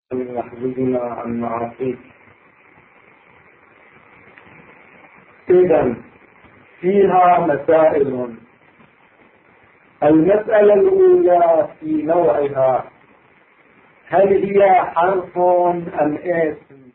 يحفظنا عن معاصيك. إذا فيها مسائل. المسألة الأولى في نوعها: هل هي حرف أم اسم؟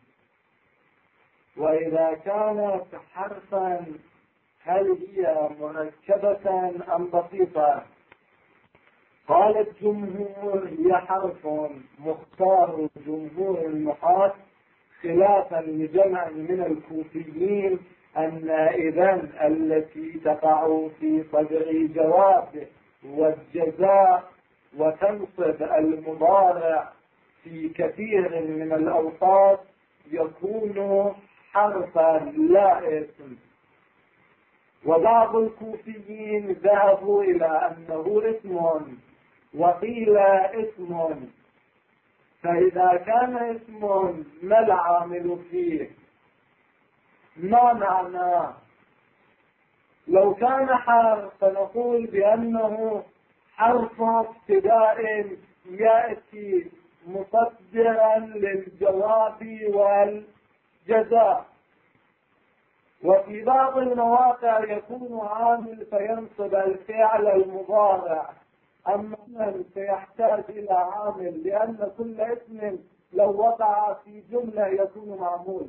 وإذا كانت حرفا هل هي مركبة أم بسيطة؟ قال الجمهور هي حرف، مختار جمهور النحاة خلافا لجمع من الكوفيين أن إذن التي تقع في صدر جواب والجزاء وتنصب المضارع في كثير من الأوقات يكون حرفا لا اسم. وبعض الكوفيين ذهبوا إلى أنه اسم وقيل اسم. فإذا كان اسم ما العامل فيه؟ ما معناه؟ لو كان حرف فنقول بأنه حرف ابتداء يأتي مصدرا للجواب والجزاء، وفي بعض المواقع يكون عامل فينصب الفعل المضارع، أما سيحتاج إلى عامل لأن كل اسم لو وقع في جملة يكون معمول.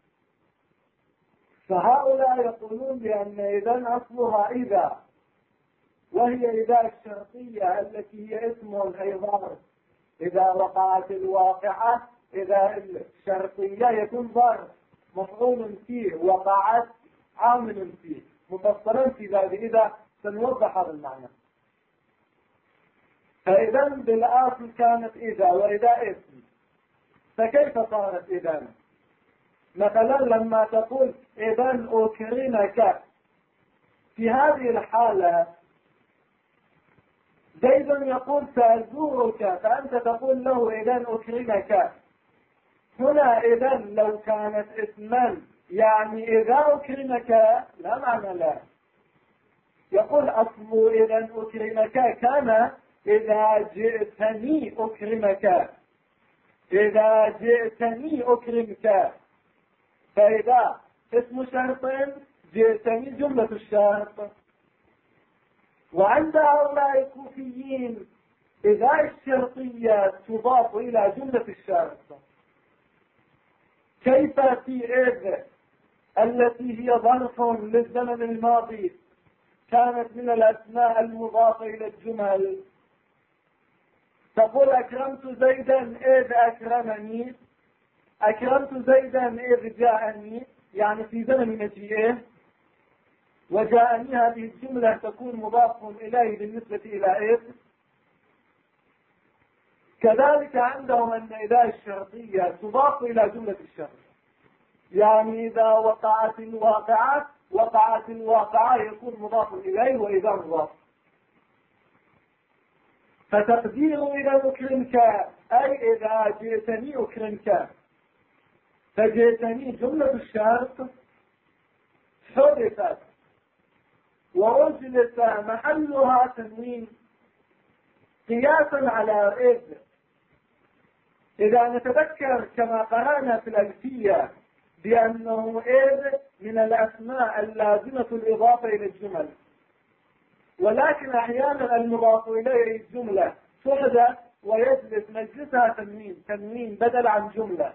فهؤلاء يقولون بأن إذن أصلها إذا، وهي إذا الشرطية التي هي اسم أي ظرف. إذا وقعت الواقعة إذا الشرطية يكون ظرف مفعول فيه، وقعت عامل فيه. مفصلا في ذلك إذا سنوضح هذا المعنى. فإذا بالآخر كانت إذا وإذا اسم، فكيف صارت إذا؟ مثلا لما تقول إذا أكرمك، في هذه الحالة زيد يقول سأزورك، فأنت تقول له إذا أكرمك. هنا إذا لو كانت اسما يعني إذا أكرمك لا معنى لا. يقول أصل إذا أكرمك كان إذا جئتني أكرمك، إذا جئتني أكرمك. فإذا اسم شرط جئتني جملة الشرط. وعند هؤلاء الكوفيين إذا الشرطية تضاف إلى جملة الشرط. كيف في إذ التي هي ظرف للزمن الماضي كانت من الأسماء المضافة إلى الجمل؟ تقول أكرمت زيدا إذ أكرمني، أكرمت زيدا إذ جاءني، يعني في زمن مجيئه. وجاءني هذه الجملة تكون مضاف إليه بالنسبة إلى إذ. كذلك عندهم أن إذا الشرطية تضاف إلى جملة الشرط، يعني إذا وقعت الواقعة وقعت الواقعة يكون مضاف إليه وإذا مضاف. فتقدير إذا أكرمك أي إذا جئتني أكرمك. فجئتني جملة الشرط حذفت وأجلس محلها تنوين قياسا على إذ. إذا نتذكر كما قرأنا في الألفية بأنه إذ من الأسماء اللازمة الإضافة إلى الجمل، ولكن أحيانا المضاف إليه الجملة تحدث ويجلس مجلسها تنوين بدل عن جملة.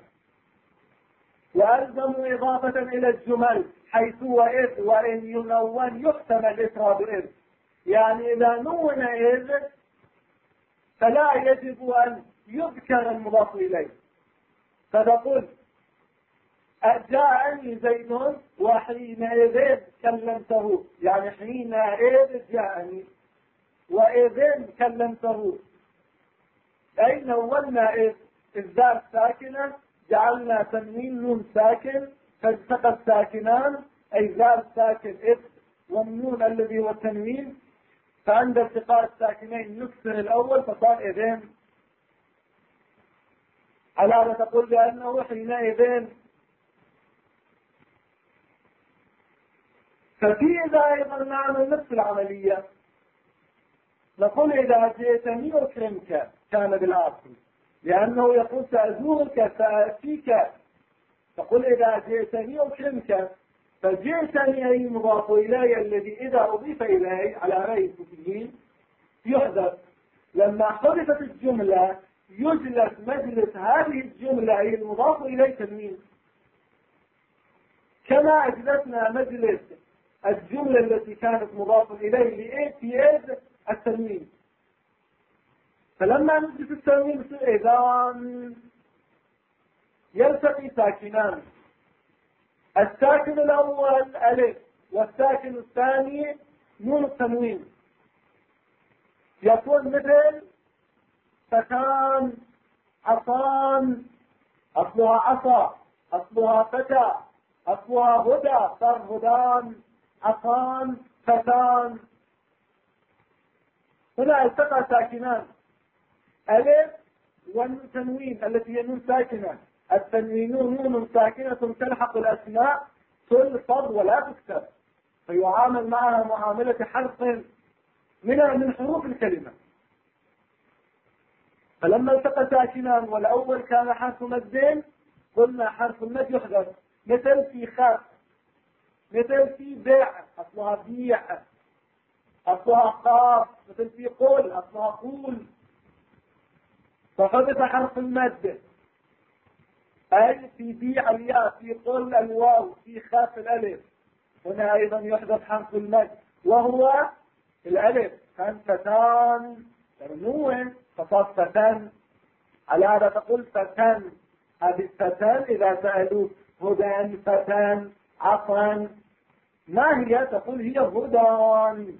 وألزموا إضافة إلى الجمل حيث وإذ وإن ينون يحتمل إفراد إذ، يعني إذا نون إذ فلا يجب أن يذكر المضاف إليه. فتقول جاءني زيد وحينئذ كلمته، يعني حينئذ جاءني وإذن كلمته، أي نونا إذ الذات ساكنة جعلنا تنوين نون ساكن فالتقى الساكنان أي ذات ساكن إذ والنون الذي هو التنوين، فعند التقاء الساكنين نكسر الأول فصار إذن. على تقول بأنه حينئذ. ففي إذا أيضا نعمل نفس العملية، نقول إذا جئتني أكرمك كان بالآخر، لأنه يقول سأزورك سآتيك، تقول إذا جئتني أكرمك، فجئتني أي مضاف إلي الذي إذا أضيف إليه على رأي الكوفيين يحذف. لما حذفت الجملة يجلس مجلس هذه الجملة أي المضاف إليه تنوين، كما أجلسنا مجلس الجملة التي كانت مضاف إليه في التنوين. فلما نجلس التنوين يصير إذا يلتقي ساكنان، الساكن الأول ألف والساكن الثاني نون التنوين، يكون مثل فتان عصان، أصلها عصا، أصلها فتى، أصلها هدى، صار هدان عصان فتان. هنا التقى ساكنان ألف والتنوين التي هي نون ساكنة، التنوين نون ساكنة تلحق الأسماء تلفظ ولا تكتب، فيعامل معها معاملة حرف من حروف الكلمة. فلما التقى ساكنان والأول كان حرف مد قلنا حرف المد يحذف، مثل في خاف، مثل في بيع أصلها بيع، أصلها قاف، مثل في قول أصلها قول، فحذف حرف المد، أي في بيع الياء، في قل الواو، في خاف الألف. هنا أيضا يحذف حرف المد وهو الألف، كان فتان ترنون فصار فتن، على هذا تقول فتن. هذه الفتن إذا سألوك هدى فتن عصا ما هي؟ تقول هي هدى.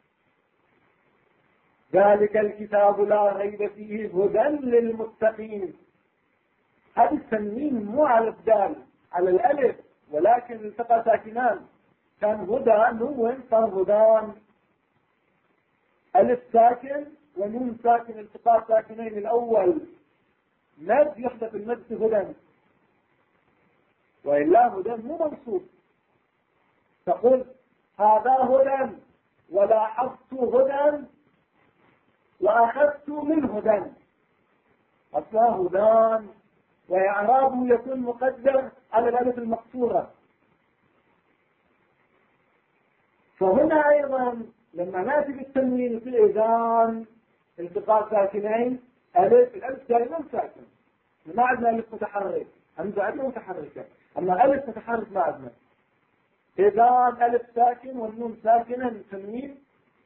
ذلك الكتاب لا ريب فيه هدى للمتقين. هذا التنوين مو على الدال، على الألف، ولكن التقى ساكنان، كان هدى نون صار هدان. ألف ساكن ونون ساكن، التقاء ساكنين الأول مد يحدث المد هدى، وإلا هدى مو منصوب. تقول هذا هدى ولاحظت هدى وأخذت من هدى، أصلا هدان، وإعرابه يكون مقدر على الألف المقصورة. فهنا أيضا لما نأتي بالتنوين يصير إذان التقاء ساكنين، ألف، الألف دائما ساكن، ما عندنا ألف متحرك، عندنا متحركة، أما ألف متحرك ما عندنا. إذان ألف ساكن والنون ساكنة للتنوين،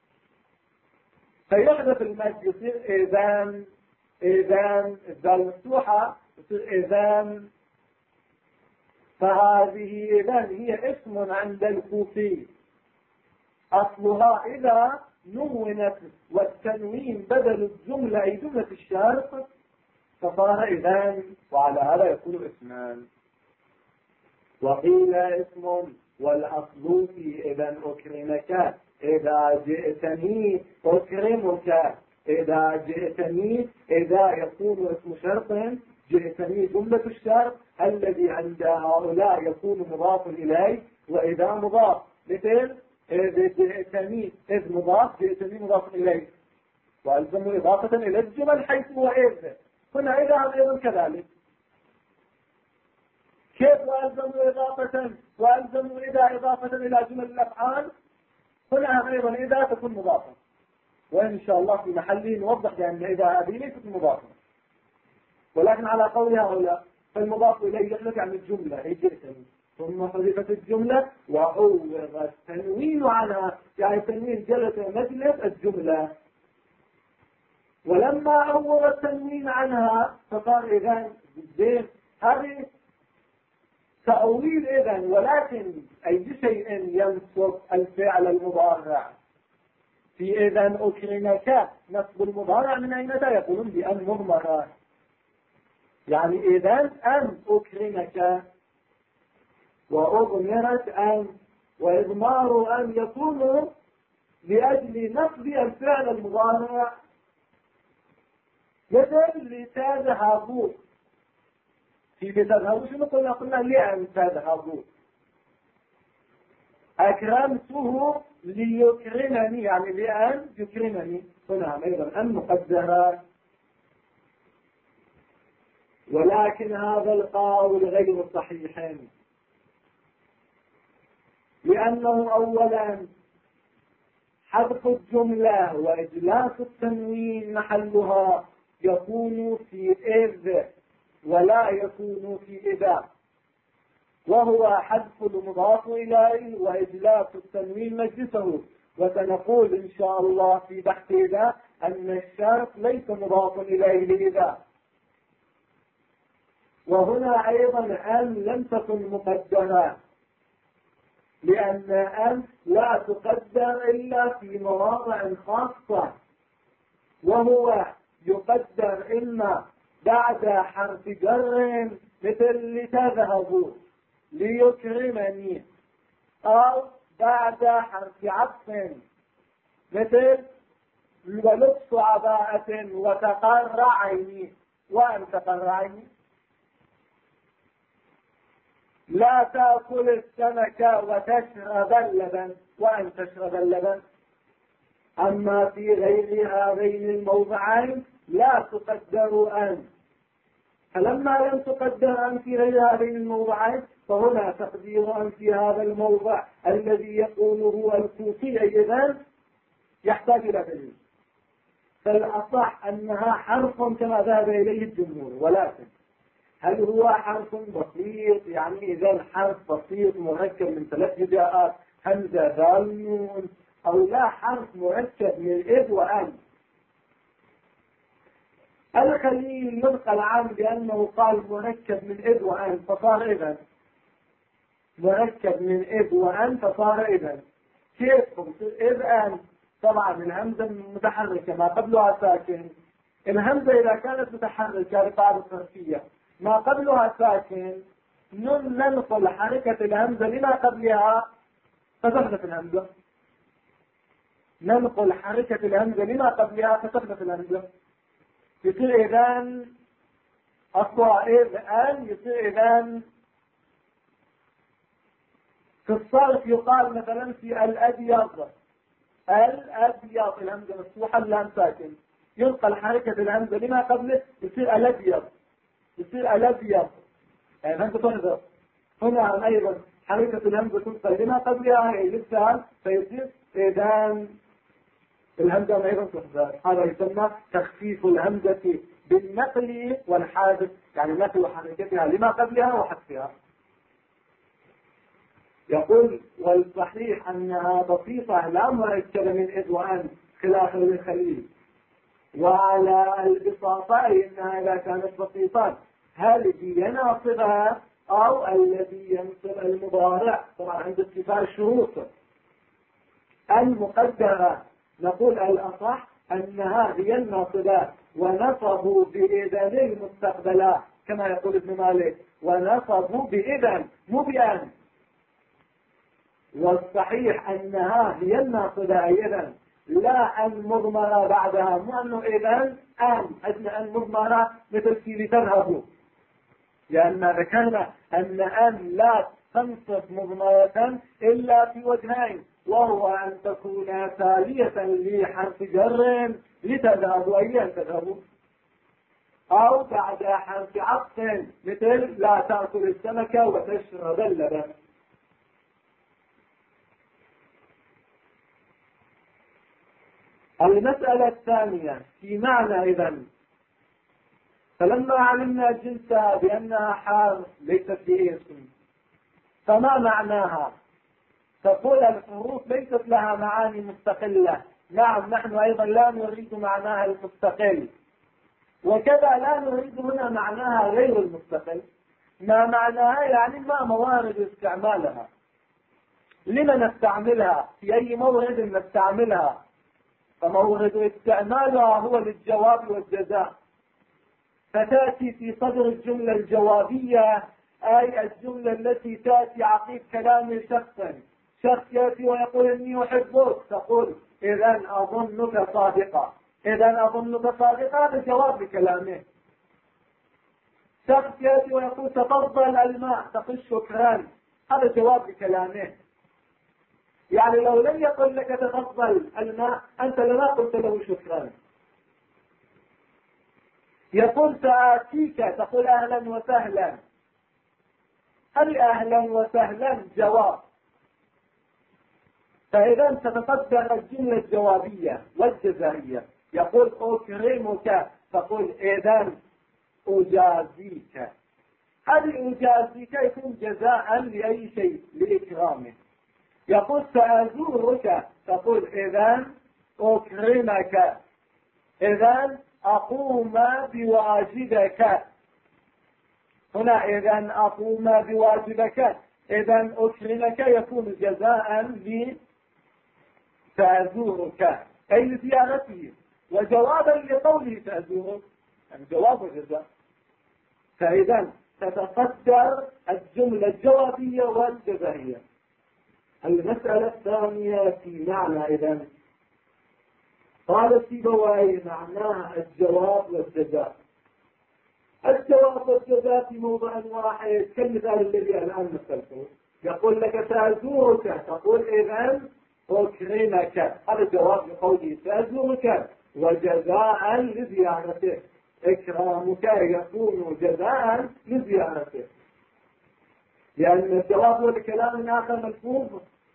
فيحدث المد يصير إذان، إذان الدال مفتوحة يصير إذان. فهذه إذان هي اسم عند الكوفي، أصلها إذا نونت والتنوين بدل الجملة أي جملة الشرط فصار إذان، وعلى هذا يكون اسمان. وقيل اسم والأصل في إذا أكرمك، إذا جئتني أكرمك، إذا جئتني، إذا يكون اسم شرط، جئتني جملة الشرط الذي عند هؤلاء يكون مضاف إليه، وإذا مضاف، مثل إذا جئتني إذ مضاف، جئتني مضاف إليه، وألزم إضافة إلى الجمل حيث هو إذ. هنا إذا أيضا كذلك، كيف وألزم إضافة وألزم إذا إضافة إلى جمل الأفعال؟ هنا أيضا إذا تكون مضافة، وإن شاء الله في محله نوضح بأن إذا هذه ليست مضافة، ولكن على قول هؤلاء فالمضاف إليه يخلق عن الجملة أي جئتني، ثم حذفت الجملة وعوض التنوين عنها، يعني التنوين جلس مجلس الجملة، ولما عوض التنوين عنها فصار إذن زين. هذه تأويل إذن، ولكن أي شيء ينصب الفعل المضارع في إذن أكرمك، نصب المضارع من أين يقولون بأن مضمرة، يعني إذن أن أكرمك، وأضمرت أن، وإضمار أن يكون لأجل نصب الفعل المضارع، مثل لتذهبوا، في لتذهبوا شنو قلنا لأن تذهبوا، أكرمته ليكرمني، يعني لأن يكرمني، هنا أيضا أن مقدرة. ولكن هذا القول غير صحيح، لأنه أولا حذف الجملة وإجلاس التنوين محلها يكون في إذ ولا يكون في إذا، وهو حذف المضاف إليه وإجلاس التنوين مجلسه. وسنقول إن شاء الله في بحث إذا أن الشرط ليس مضاف إليه لإذا. وهنا أيضا أن لم تكن مقدمة، لأن أن لا تقدر إلا في مواضع خاصة، وهو يقدر إما بعد حرف جر مثل لتذهبوا ليكرمني، أو بعد حرف عطف مثل ولبس عباءة وتقر عيني وأن تقر عيني. لا تأكل السمك وتشرب اللبن وأن تشرب اللبن. أما في غير هذين الموضعين لا تقدر أن، فلما لم تقدر أن في غير هذين الموضعين فهنا تقدير أن في هذا الموضع الذي يقوله الكوفي أيضا يحتاج إلى دليل. فالأصح أنها حرف كما ذهب إليه الجمهور، ولكن هل هو حرف بسيط؟ يعني إذا حرف بسيط مركب من 3 هجاءات همزة ذال نون، أو لا حرف مركب من إذ وأن؟ الخليل ينقل عنه بأنه قال مركب من إذ وأن فصار إذن، مركب من إذ وأن فصار إذن. كيف إذ أن؟ طبعا الهمزة متحركة ما قبلها ساكن. الهمزة إذا كانت متحركة لقاعدة صرفية ما قبلها ساكن ننقل حركة الهمزة لما قبلها فتحدث الهمزة، ننقل حركة الهمزة لما قبلها فتحدث الهمزة. يصير إذن أصبح إذ أن، يصير إذن في الصرف يقال مثلا في الأبيض، الأبيض الهمزة مفتوحة اللام ساكن، ينقل حركة الهمزة لما قبله يصير الأبيض، يصير الأبيض، يعني أنت تحذر. هنا أيضا حركة الهمزة تنقل لما قبلها هي لسان فيصير إذن الهمزة أيضا تحذر. هذا يسمى تخفيف الهمزة بالنقل والحادث، يعني نقل حركتها لما قبلها وحذفها. يقول والصحيح أنها بسيطة لا مركبة من إذ وأن خلافا للخليل. وعلى البساطة إنها إذا كانت بسيطة هل هي ناصبة أو الذي ينصب المضارع؟ طبعا عند اتفاق الشروط المقدرة نقول الأصح أنها هي الناصبة، ونصبوا بإذن المستقبلة كما يقول ابن مالك، ونصبوا بإذن مو بأن. والصحيح أنها هي الناصبة أيضا، لا أن مضمرة بعدها، مو أنه إذن أن مضمرة مثل في لتذهبوا، لأن ذكرنا أن لا تنصب مضمرة إلا في وجهين، وهو أن تكون تالية لحرف جر لتذهبوا أي أن تذهبوا، أو بعد حرف عطف مثل لا تأكل السمك وتشرب اللبن. المسألة الثانية في معنى إذن، فلما علمنا جنسها بأنها حرف ليست باسم فما معناها؟ تقول الحروف ليست لها معاني مستقلة. نعم نحن أيضا لا نريد معناها المستقل، وكذا لا نريد هنا معناها غير المستقل. ما معناها يعني ما موارد استعمالها، لما نستعملها، في أي مورد نستعملها. فمورد استعمالها هو للجواب والجزاء، فتأتي في صدر الجملة الجوابية أي الجملة التي تأتي عقيب كلام شخص يأتي ويقول إني أحبك، تقول إذن أظنك صادقة، إذن أظنك صادقة، هذا جواب لكلامه. شخص يأتي ويقول تفضل الماء، تقول شكرا، هذا جواب لكلامه. يعني لو لم يقل لك تفضل الماء أنت لما قلت له شكرا. يقول سآتيك تقول أهلا وسهلا. هل أهلا وسهلا جواب؟ فإذا تتقدر الجملة الجوابية والجزائية. يقول أكرمك تقول إذا أجازيك. هل أجازيك يكون جزاء لأي شيء لإكرامه. يقول سأزورك تقول إذا أكرمك، إذا أقوم بواجبك. هنا إذا أقوم بواجبك، إذا أكرمك يكون جزاء سأزورك أي لزيارته، وجوابا لقوله سأزورك يعني جواب الجزاء. فإذا تتقدر الجملة الجوابية والجزائية. المسألة الثانية في معنى إذا قال سيبويه معناها الجواب والجزاء. الجواب والجزاء في موضع واحد كالمثال الذي الآن مثلته. يقول لك سأزورك تقول إذا أكرمك، هذا جواب لقوله سأزورك وجزاء لزيارته. إكرامك يكون جزاء لزيارته، لأن الجواب هو لكلام آخر ملفوظ.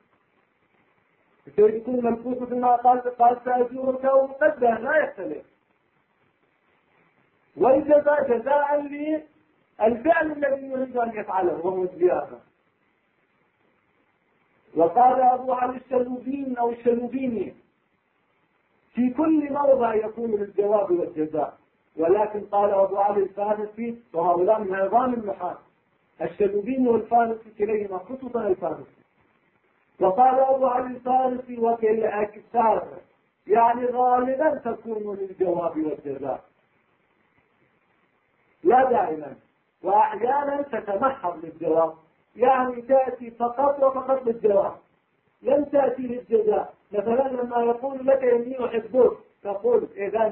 يكون ملفوظ مثل ما قال سأزورك ومقدر لا يختلف. والجزاء جزاء للفعل الذي يريد أن يفعله وهو الزيارة. وقال أبو علي الشلوبين أو الشلوبيني في كل موضع يكون للجواب والجزاء، ولكن قال أبو علي الفارسي وهؤلاء من عظام النحاة، الشلوبيني والفارسي كليهما خصوصا الفارسي. وقال أبو علي الفارسي وكالأكثر يعني غالبا تكون للجواب والجزاء لا دائما، وأحيانا تتمحض للجواب، يعني تأتي فقط وفقط للجواب، لم تأتي للجزاء. مثلا لما يقول لك إني أحبك تقول إذا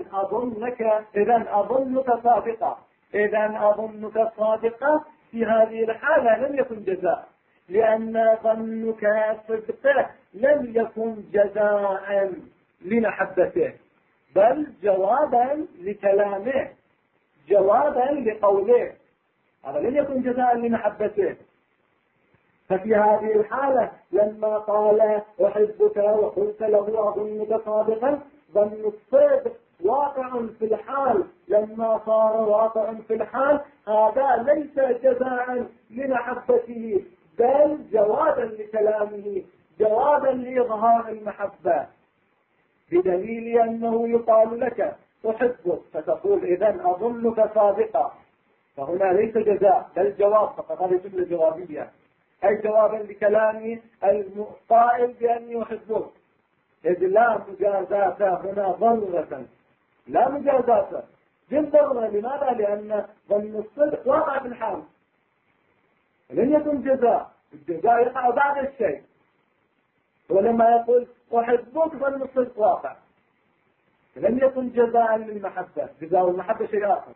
أظنك صادقة. إذا أظنك صادقة في هذه الحالة لم يكن جزاء، لأن ظنك صدقه لم يكن جزاء لمحبته، بل جوابا لكلامه، جوابا لقوله، هذا لم يكن جزاء لمحبته. ففي هذه الحالة لما قال أحبك وقلت له أظنك صادقا، ظن الصدق واقع في الحال، لما صار واقع في الحال هذا ليس جزاء لمحبته بل جوابا لكلامه، جوابا لإظهار المحبة، بدليل أنه يقال لك أحبك فتقول إذا أظنك صادقا، فهنا ليس جزاء بل جواب فقط، هذه جملة جوابية أي جوابا لكلام القائل بأني أحبك، إذ لا مجازاة هنا ضرورة، لا مجازاة بالضرورة. لماذا؟ لأن ظن الصدق واقع في الحال، لن يكن جزاء، الجزاء يقع بعد الشيء. ولما يقول أحبك ظن الصدق واقع، لم يكن جزاء للمحبة، جزاء المحبة شيء آخر.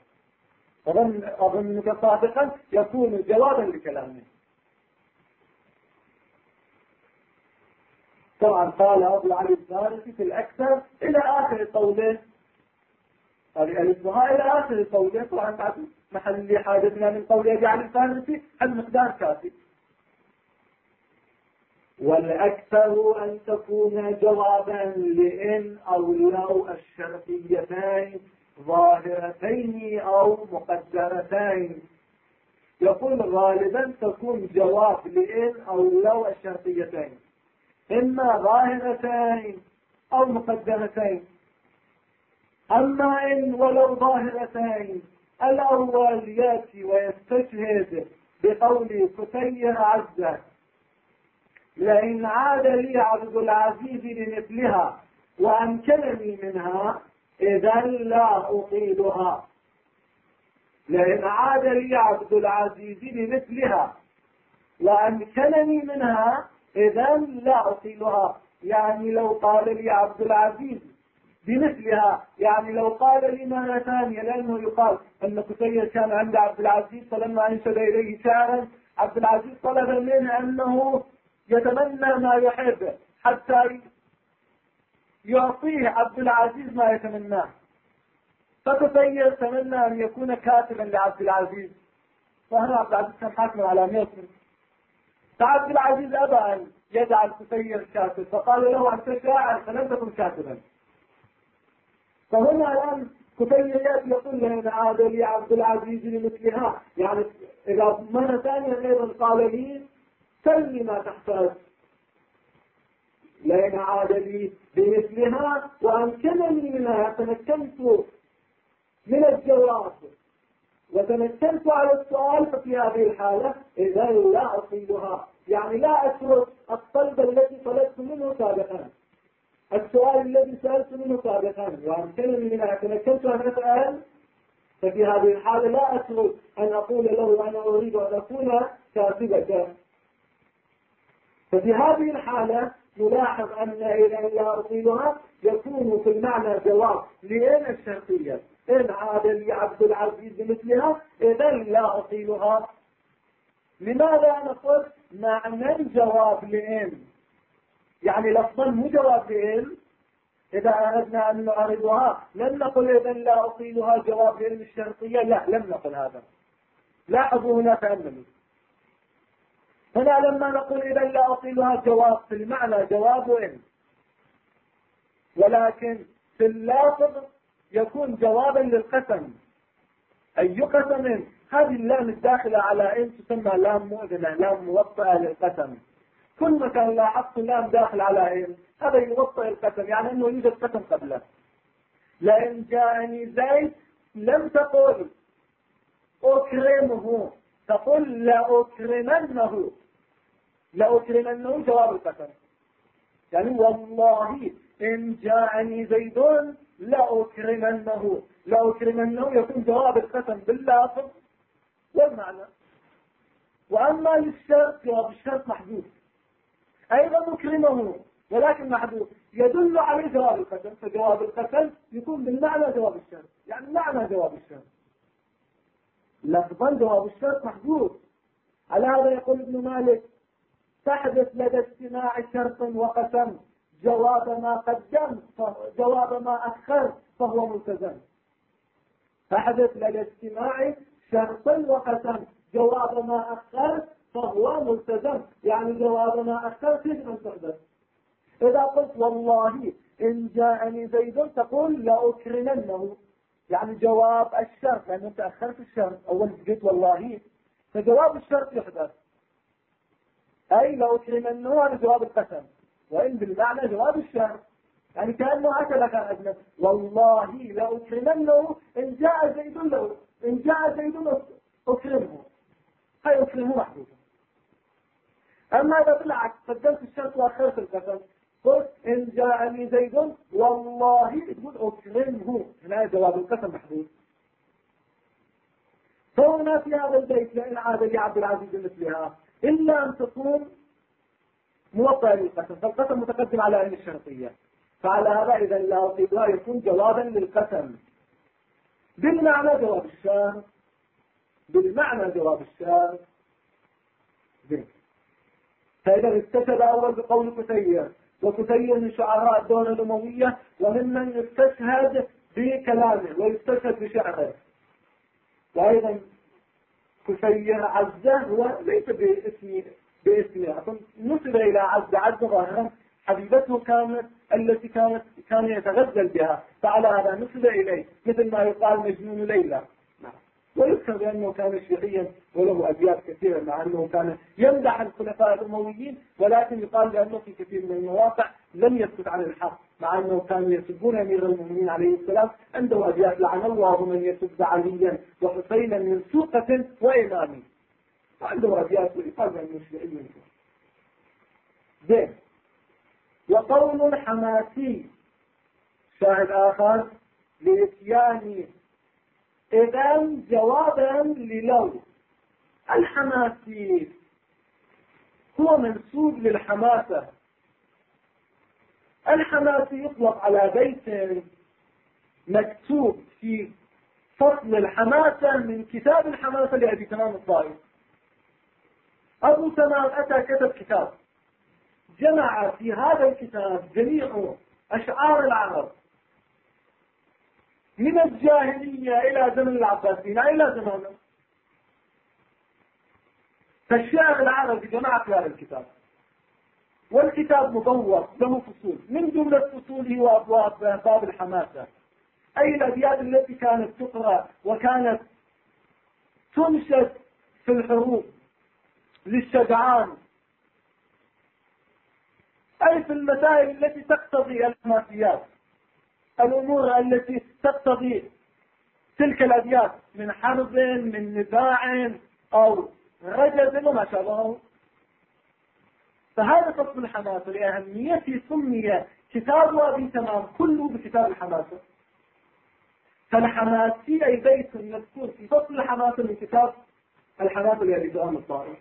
أظنك صادقا يكون جوابا لكلامه. طبعا قال أبو علي الفارسي في الأكثر إلى آخر قوله، الإصبهاء إلى آخر قوله. طبعا بعد محل حاجتنا من قول أبي علي الفارسي المقدار كافي. والأكثر أن تكون جوابا لإن أو لو الشرطيتين ظاهرتين أو مقدرتين. يقول غالبا تكون جواب لإن أو لو الشرطيتين إما ظاهرتين أو مقدرتين. أما إن ولو ظاهرتين الأول يأتي ويستشهد بقول كتير عزة لئن عاد لي عبد العزيز لمثلها وأمكنني منها إذا لا أطيلها. لئن عاد لي عبد العزيز لمثلها وأمكنني منها إذا لا أطيلها، يعني لو قال لي عبد العزيز بمثلها، يعني لو قال لي مرة ثانية، لأنه يقال أن كتير كان عند عبد العزيز فلما أنشد إليه شعرا عبد العزيز طلب منه أنه يتمنى ما يحب حتى يعطيه عبد العزيز ما يتمناه. فكثير تمنى أن يكون كاتبا لعبد العزيز، فهنا عبد العزيز كان حاكما على مصر، فعبد العزيز أبى أن يجعل كثير كاتب، فقال له أنت شاعر فلن تكن كاتبا. فهنا الآن كثير يقول لنا عاد لي عبد العزيز لمثلها، يعني إذا مرة ثانية أيضا قال لي سل ما تحتاج، لأن عاد لي بمثلها وأمكنني منها، تمكنت من الجواب وتمكنت على السؤال، ففي هذه الحالة إذا لا أصيلها، يعني لا أترك الطلب الذي طلبت منه سابقا، السؤال الذي سألت منه سابقا وأمكنني منها تمكنت أن أسأل، ففي هذه الحالة لا أترك أن أقول له أنا أريد أن أكون كاتبة. ففي هذه الحالة نلاحظ أن إذا لا أصيلها يكون في المعنى جواب لأين الشرطية، إن عاد لي عبد العزيز بمثلها إذا لا أصيلها. لماذا نقول معنى الجواب لأين؟ يعني لفظا مو جواب لأين. إذا أردنا أن نعرضها لم نقل إذا لا أصيلها جواب لأين الشرطية، لا لم نقل هذا. لاحظوا هنا تأملوا، هنا لما نقول إذا لا أصيلها جواب في المعنى جواب إن، ولكن في اللافظ يكون جوابا للقسم. أي قسم؟ هذه اللام الداخلة على إن تسمى لام مؤذنة، لام موطئة للقسم. كل ما كان لاحظت لام داخل على إن هذا يوطئ القسم، يعني أنه يوجد قسم قبله. لئن جاءني زيد لم تقل أكرمه، تقول لأكرمنه، لأكرمنه جواب القسم، يعني والله إن جاءني زيد لأكرمنه، لأكرمنه يكون جواب القسم باللافظ والمعنى. وأما للشرط جواب الشرط محذوف، أيضا أكرمه ولكن محذوف يدل عليه جواب القسم، فجواب القسم يكون بالمعنى جواب الشرط، يعني معنى جواب الشرط، لفظا جواب الشرط محذوف. على هذا يقول ابن مالك تحدث لدى اجتماع شرط وقسم جواب ما قدمت جواب ما أخرت فهو ملتزم. تحدث لدى اجتماع شرط وقسم جواب ما أخرت فهو ملتزم، يعني جواب ما أخرت يجب أن تحدث. إذا قلت والله إن جاءني زيد تقول لأكرمنه، يعني جواب الشرط، لأن أنت أخرت الشرط، أول قلت والله فجواب الشرط يحدث، أي لأكرمنه هذا جواب القسم، وإن بالمعنى جواب الشرط، يعني كأنه أكل كان أجنب، والله لأكرمنه إن جاء زيد له، إن جاء زيد أكرمه، هاي أكرمه محدوثة. أما إذا بالعكس قدمت الشرط وأخرت القسم، قلت إن جاءني زيد والله تقول أكرمه، هنا جواب القسم محدود. فهنا في هذا البيت لئن عاد لي عبد العزيز مثلها إلا أن تكون موطئة للقسم، فالقسم متقدم على إن الشرطية، فعلى هذا إذا لا أصيبها يكون جوابا للقسم بالمعنى جواب الشرط، بالمعنى جواب الشرط. فإذا استشهد أول بقول كثير، وكثير من شعراء الدولة الأموية وممن يستشهد بكلامه ويستشهد بشعره. وأيضا كثير عزة وليس باسمه، نسب إلى عزة، عزة ظاهرا حبيبته كانت التي كان يتغزل بها، فعلى هذا نسب إليه، مثل ما يقال مجنون ليلى. ويذكر بأنه كان شيعيا وله أبيات كثيرة، مع أنه كان يمدح الخلفاء الأمويين، ولكن يقال بأنه في كثير من المواقع لم يسكت عن الحق، مع أنه كانوا يسبون أمير المؤمنين عليه السلام، عنده أبيات لعن الله من يسب عليا وحسينا من سوقة وإمام، عنده أبيات ويقال بأنه شيعي. زين. وقول حماسي شاهد آخر لإتيان إذا جوابا للو. الحماسي هو منسوب للحماسة. الحماسي يطلق على بيت مكتوب في فصل الحماسة من كتاب الحماسة لأبي تمام الطائي. أبو تمام أتى كتب كتاب جمع في هذا الكتاب جميع أشعار العرب من الجاهلية إلى زمن العباسيين إلى زمانه. فالشاعر العربي جمع في هذا الكتاب، والكتاب مبوب له فصول، من جملة فصوله وأبواب باب الحماسة، أي الأبيات التي كانت تقرأ وكانت تنشد في الحروب للشجعان، أي في المسائل التي تقتضي الحماسيات، الأمور التي تقتضي تلك الأبيات من حرب، من نزاع أو رجز وما شابهه. فهذا فصل الحماسة لأهميته سمي كتاب أبي تمام كله بكتاب الحماسة. فالحماسي أي بيت مذكور في فصل الحماسة من كتاب الحماسة لأبي تمام الطائي.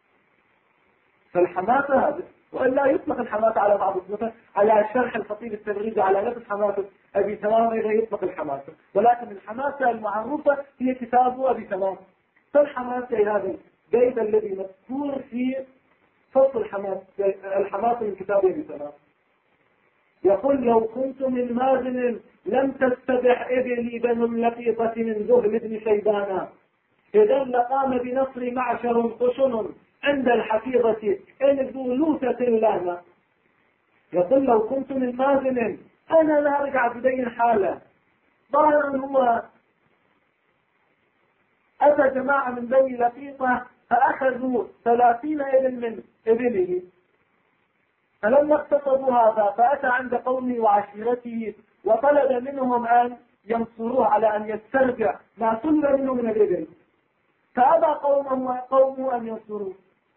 فالحماسة هذا، وإلا يطلق الحماسة على بعض الصفات، على شرح الخطيب التبريزي على نفس حماسة أبي تمام أيضا يطلق الحماسة، ولكن الحماسة المعروفة هي كتاب أبي تمام. فالحماسة هذا البيت الذي مذكور في فصل الحماسة من كتاب أبي تمام. يقول: لو كنت من مازن لم تستبح إبلي بنو اللقيطة من ذهل بن شيبانا، إذا لقام بنصر معشر خشن عند الحفيظة إن ذو لوثة لنا. يقول: لو كنت من مازن، أنا لا أرجع بدين حالة. ظاهرا هو أتى جماعة من بني لقيطة فأخذوا 30 إبل من إبله، فلما اقتصدوا هذا فأتى عند قومه وعشيرته وطلب منهم أن ينصروه على أن يسترجع ما سلب منه من الإبل، فأبى قومه أن ينصروه،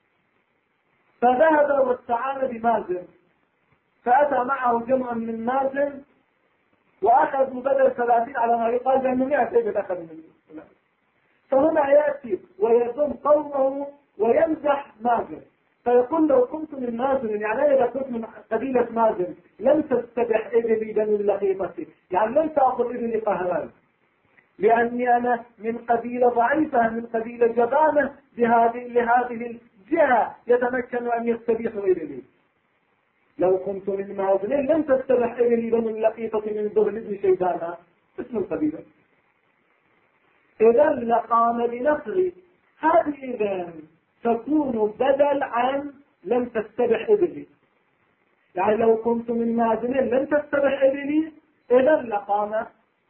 فذهب واستعان بمازن، فأتى معه جمع من مازن وأخذوا بدل 30 على ما يقال بأنه 100 إبل أخذ منه. فهنا يأتي ويذم قومه ويمزح مازن، فيقول: لو كنت من مازن، يعني إذا كنت من قبيلة مازن لم تستبح إبلي بني اللقيطة، يعني لن تأخذ إبلي قهران، لأني أنا من قبيلة ضعيفة، من قبيلة جبانة لهذه الجهة يتمكن أن يستبيح إبلي. لو كنت من مازن لم تستبح إبلي بني اللقيطة من ذهل بن شيبانا، اسم القبيلة. إذا لقام بنصري، هذه إذا تكون بدل عن لم تستبح إبلي. يعني لو كنت من مازن لم تستبح إبلي، إذا لقام.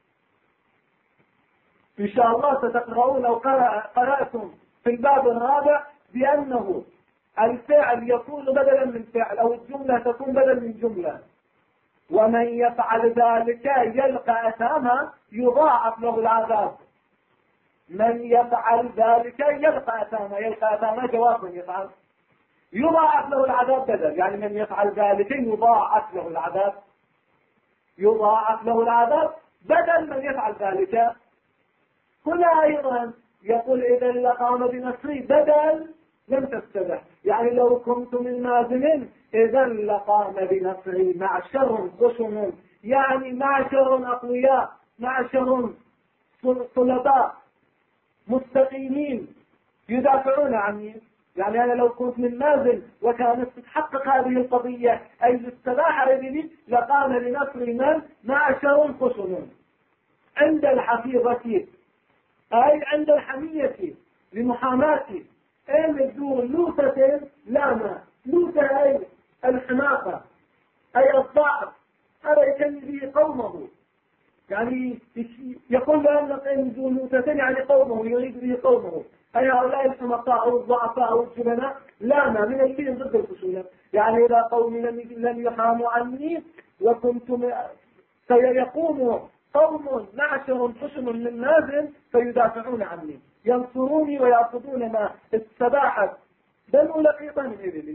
إن شاء الله ستقرؤون لو قرأتم في الباب الرابع بأنه الفعل يكون بدلا من فعل، أو الجملة تكون بدل من جملة، ومن يفعل ذلك يلقى أثاما يضاعف له العذاب. من يفعل ذلك يلقى أثاما، يلقى أثاما جواب من يفعل، يضاعف له العذاب بدل، يعني من يفعل ذلك يضاعف له العذاب، يضاعف له العذاب بدل من يفعل ذلك. هنا أيضا يقول: إذا لقام بنصري بدل لم تستبح، يعني لو كنت من مازن إذا لقام بنصري معشر خشن، يعني معشر أقوياء، معشر طلباء مستقيمين يدافعون عني. يعني أنا لو كنت من مازن وكانت تتحقق هذه القضية، أي الاستباحة إبلي، لقام بنصري من معشر خشن عند الحفيظة، أي عند الحمية لمحاماة أين ذو لوثة لنا. لوثة أي الحماقة، أي الضعف، هذا يكن به قومه، يعني يقول بأن ذو لوثة يعني قومه، يريد به قومه، أي هؤلاء الحمقاء أو الضعفاء أو الجبناء لنا من اللين ضد الخشونة. يعني إذا قومي لم يحاموا عني وكنت سيقوم قوم معشر خشن من مازن فيدافعون عني، ينصروني ويأخذون ما استباحت بنو لقيطة من إبلي.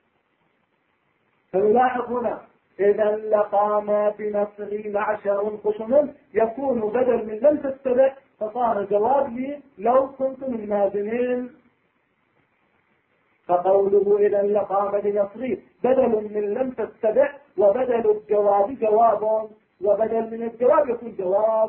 فنلاحظ هنا: إذا لقام بنصري معشر خشن، يكون بدل من لم تستبح، فصار جواب لي لو كنت من مازنين. فقوله إذا لقام بنصري بدل من لم تستبح، وبدل الجواب جواب، وبدل من الجواب يكون جواب.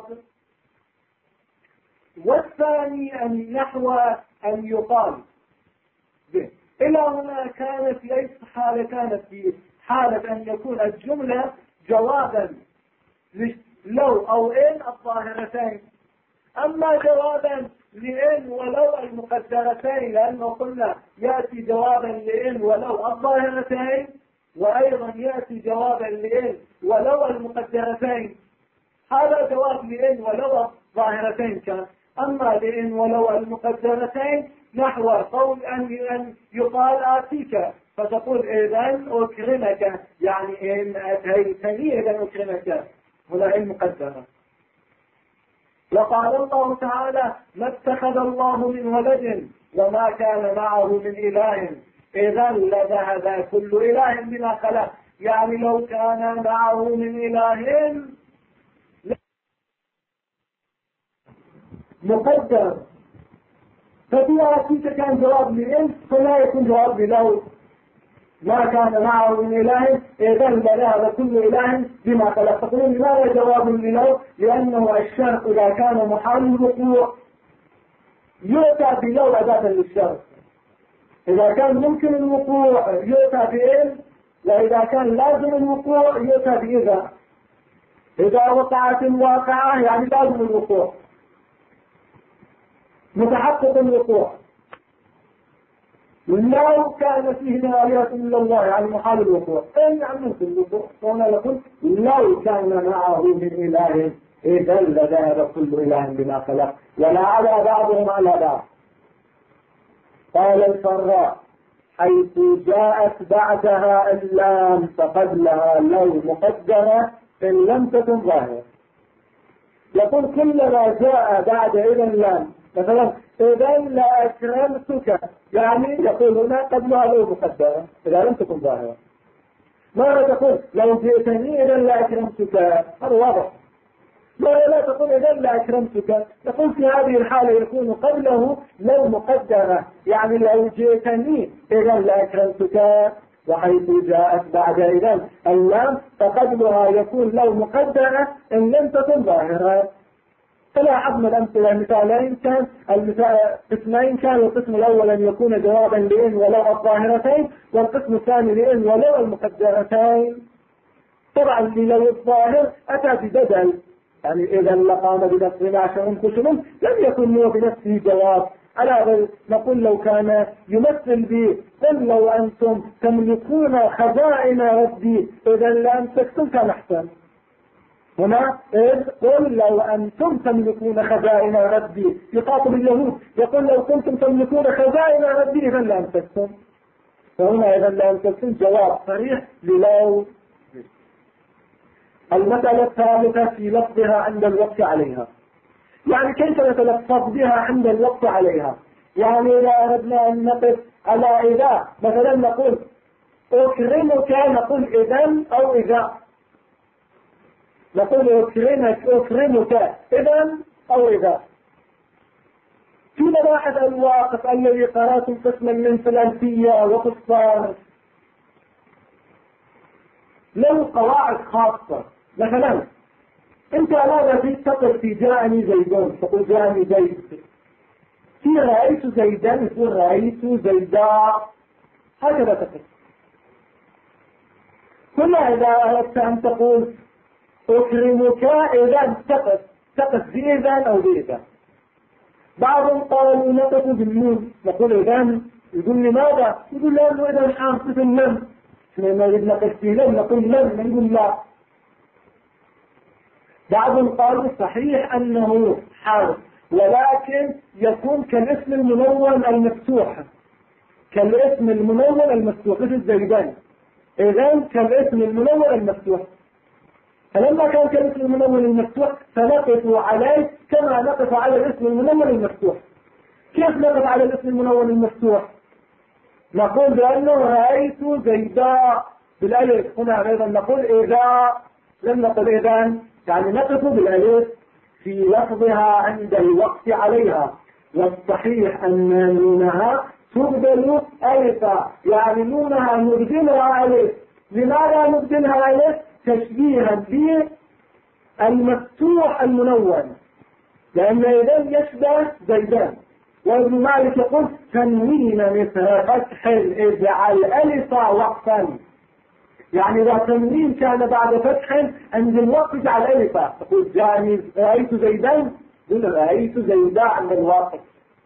والثاني أن نحو أن يقال به. إلى هنا كانت في أي حالة؟ كانت في حالة أن يكون الجملة جوابا لو أو إن الظاهرتين. أما جوابا لإن ولو المقدرتين، لأنه قلنا يأتي جوابا لإن ولو الظاهرتين، وأيضا يأتي جوابا لإن ولو المقدرتين. هذا جواب لإن ولو الظاهرتين كان. أما لإن ولو المقدرتين نحو قول أن يقال آتيك، فتقول إذن أكرمك، يعني إن أتيتني إذن أكرمك، هنا إن مقدرة. وقال الله تعالى: ما اتخذ الله من ولد وما كان معه من إله إذا لذهب كل إله بما خلق. يعني لو كان معه من إله مقدر، ففي آتيك كان جواب لإن، فلا يكون جواب لو. ما كان معه من إله إذا لذهب كل إله بما خلق. تقولون لماذا جواب للو؟ لأنه الشرط إذا كان محال الوقوع يؤتى بلو أداة للشرط، إذا كان ممكن الوقوع يؤتى بإن، وإذا كان لازم الوقوع يؤتى بإذا. إذا وقعت الواقعة يعني لازم الوقوع، متحقق الوقوع. لو كان فيه من آلهة إلا الله يعني محال الوقوع، إن يعني ممكن الوقوع. هنا يقول لو كان معه من إله إذا لذهب كل إله بما خلق ولا على بعضهم على بعض. قال الفراء: حيث جاءت بعدها اللام فقبلها لو مقدرة إن لم تكن ظاهرة. يقول كلما جاء بعد إذا اللام، مثلا إذا لأكرمتك، يعني يقول هنا قبلها لو مقدرة إذا لم تكن ظاهرة. ماذا تقول؟ لو جئتني إذا لأكرمتك، هذا واضح. لا تقول إذا لأكرمتك، تقول في هذه الحالة يكون قبله لو مقدرة، يعني لو جئتني إذا لأكرمتك. وحيث جاءت بعد إذا اللام فقبلها يكون لو مقدرة إن لم تكن ظاهرة. فلاحظنا الأمثلة مثالين كان قسمين، كان القسم الأول أن يكون جوابا لإن ولو الظاهرتين، والقسم الثاني لإن ولو المقدرتين. طبعا لو الظاهر أتى ببدل، يعني إذا لقام بنفسه عشر كتب لم يكن له بنفسه جواب. على نقول لو كان يمثل به قل لو أنتم تملكون خزائن ربي إذا لأمسكتم كان أحسن. هنا قل لو أنتم تملكون خزائن ربي، يخاطب اليهود، يقول لو كنتم تملكون خزائن ربي إذا لأمسكتم. فهنا إذا لأمسكتم جواب صريح للو. المسألة الثالثة في لفظها عند الوقف عليها، يعني كيف نتلفظ بها عند الوقف عليها. يعني إذا أردنا أن نقف على إذا، مثلا نقول أكرمك، نقول إذن أو إذا، نقول أكرمك إذن أو إذا. في مباحث الواقف الذي قرأتم قسما من فلانسية وقصار له قواعد خاصة. مثلا انت لا نزيد تقل في جاءني زيدون، تقول جاءني زيد. في رأيت زيدا يقول رأيت زيدا، هكذا تقل. كما إذا أردت أن تقول أكرمك إذا تقف بإذا أو بإذا. بعضهم قالوا نقف بالنون، نقول إذا، يقول لماذا؟ يقول لأنه إذا حاصل في النم، احنا ما نقول نقف في لم، نقول لم، نقول لا. بعضهم قالوا صحيح أنه حارف، ولكن يكون كالاسم المنون المفتوح، كالاسم المنون المفتوح مثل زيدان. إذن كالاسم المنون المفتوح. فلما كان كالاسم المنون المفتوح فنقف عليه كما نقف على الاسم المنون المفتوح. كيف نقف على الاسم المنون المفتوح؟ نقول بأنه رأيت زيدا بالألف. هنا أيضا نقول إذا، لم نقل إذن، يعني نقف بالألف في لفظها عند الوقف عليها. والصحيح أن نونها تبدل ألفا، يعني نونها نبدلها ألف. لماذا نبدلها ألف؟ تشبيها بالمفتوح المنون، لأن إذن يشبه زيدان. وابن مالك يقول تنوين مثل فتح اجعل ألف وقفا، يعني إذا تنوين كان بعد فتح عند الوقت جعل ألفا، تقول جاءني رأيت زيدا، قل رأيت زيدا عند الواقع.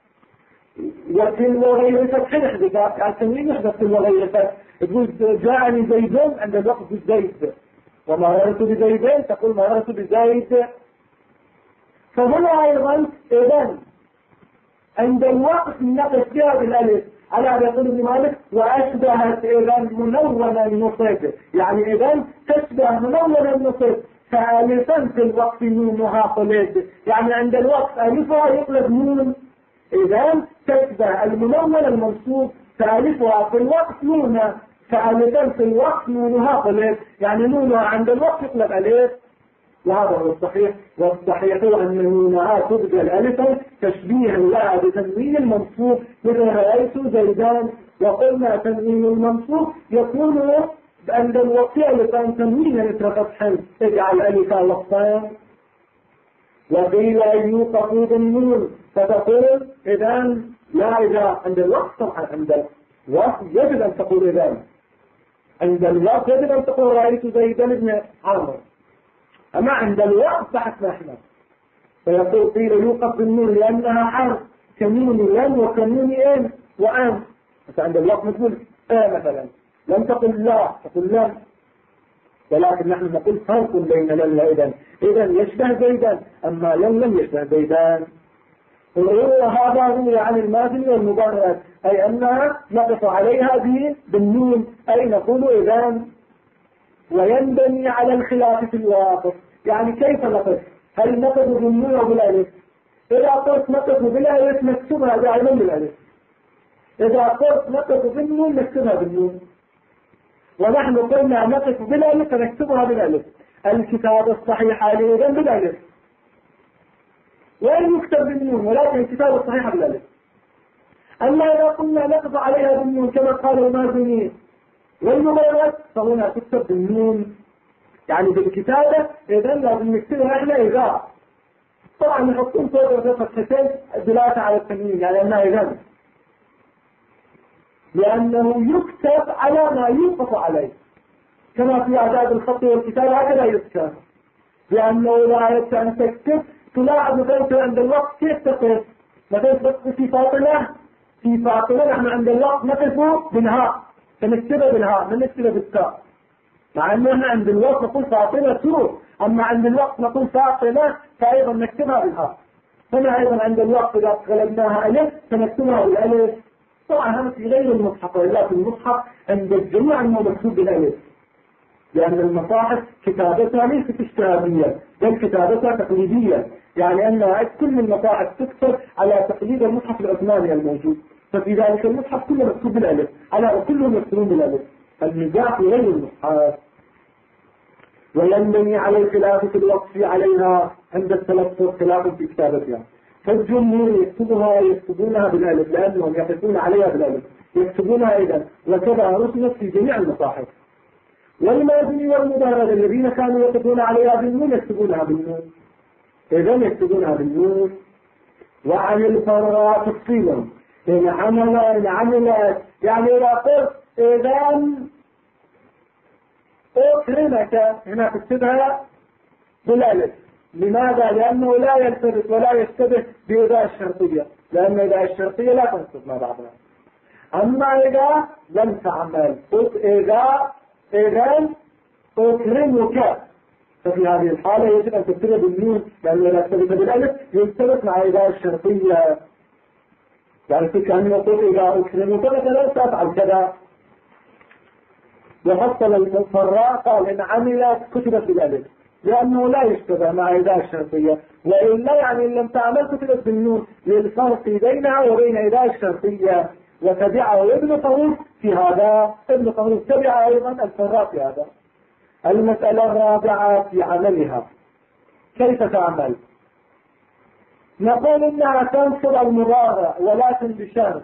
وكل غير فتح يحدث، يعني التنوين يحدث كل غير فتح، تقول جاءني زيد عند الوقت بالزيد، ومررت بزيدين تقول مررت بزيد. فهنا أيضا إذن عند الوقت نقص فيها بالألف، على ما يقول ابن مالك وأشبهت إذن منونا النصب، يعني إذن تشبه منونا النصب فألفا في الوقت نونها قلد، يعني عند الوقت ألفها يقلب نون، إذن تشبه المنون المنصوب فألفها في الوقت نونا فألفا في الوقت نونها قلد، يعني نونها عند الوقت يقلب ألف. وهذا هو الصحيح، والصحيح هو أن نونها تبدل ألفا تشبيها لها بتنوين المنصوب، مثل رأيت زيدان، وقلنا تنوين المنصوب يكون عند الوقت ألفا تنوينا مثل فتحا اجعل ألفا وقتان. وقيل يوقف بالنون فتقول إذن لا، إذا عند الوقت طبعا عند الوقت يجب أن تقول إذن، عند الوقت يجب أن تقول رأيت زيدان بن عمرو، أما عند الوقت بحثنا احنا فيقول قيل يوقف بالنون لأنها حرف كنون لن وكنون إن وأن، فعند الوقت نقول مثلا لم تقل لا، تقول لن، ولكن نحن نقول فرق بين لن وإذن، إذن يشبه زيدان أما لن لم يشبه زيدان. وهذا روي عن الماضي والمضارع، أي أنها نقف عليها بالنون، أي نقول إذن. وينبني على الخلاف في الواقف، يعني كيف نقف؟ هل نقف بالنون أو بالألف؟ إذا قلت نقف بالألف نكتبها دائما بالألف، إذا قلت نقف بالنون نكتبها بالنون، ونحن قلنا نقف بالألف فنكتبها بالألف. الكتاب الصحيح عليه إذن بالألف، وإن يكتب بالنون، ولكن الكتاب الصحيح بالألف. أما إذا قلنا نقف عليها بالنون كما قال المازني والمغيرات فهنا تكتب بالنون، يعني بالكتابة إذن لازم نكتبها إحنا إذا، طبعا نحطون صوت فتحتين دلالة على التنوين، يعني أنها إذن، لأنه يكتب على ما يوقف عليه، كما في آداب الخط والكتابة هكذا يكتب، لأنه لا يكتب أن تكتب تلاحظ مثلا عند الوقت كيف تقف، مثلا تقف في فاطمة، في فاطمة نحن عند الوقت نقف بالهاء فنكتبها بالهاء ما نكتبها بالتاء، مع أنه احنا عند الوقت نقول فاطمة سور، أما عند الوقت نقول فاطمة فأيضا نكتبها بالهاء. هنا أيضا عند الوقت إذا قلبناها ألف فنكتبها بالألف. طبعا هذا في غير المصحف، وإلا في المصحف عند الجميع أنه مكتوب بالألف، لأن المصاحف كتابتها ليست اجتهادية بل كتابتها تقليدية، يعني أن كل المصاحف تكتب على تقليد المصحف العثماني الموجود، ففي ذلك المصحف كله مكتوب بالألف، على كلهم يكتبون بالألف، النزاع في غير المصحف. وينبني على الخلاف في الوقف عليها عند التلفظ خلاف في كتابتها، فالجمهور يكتبونها بالألف لأنهم يقفون عليها بالألف، يكتبونها إذن، وكذا رسمت في جميع المصاحف. والمازني والمضارع الذين كانوا يقفون عليها بالنون يكتبونها بالنون، إذن يكتبونها بالنون. وعن الفراء تفصيلا إن عملت، يعني إذا قلت إذن أكرمك هنا تكتبها بالألف. لماذا؟ لأنه لا يلتبس ولا يشتبه بإذا الشرطية، لأن إذا الشرطية لا تنصب مع بعضها. أما إذا لم تعمل قلت إذا إذن أكرمك، ففي هذه الحالة يجب أن تكتبها بالنون، لأنه إذا كتبت بالألف يلتبس مع إذا الشرطية، يعني كأنه يقول إذا أكرمك مثلا تفعل كذا. وفصل الفراء قال إن عملت كتبت بالألف لأنه لا يشتبه مع إذا الشرطية، وإلا يعني إن لم تعمل كتبت بالنون للفرق بينها وبين إذا الشرطية. وتبعه ابن طاووس في هذا، ابن طاووس تبع أيضا الفراء في هذا. المسألة الرابعة في عملها، كيف تعمل؟ نقول إنها تنصب المضارع ولكن بشرط،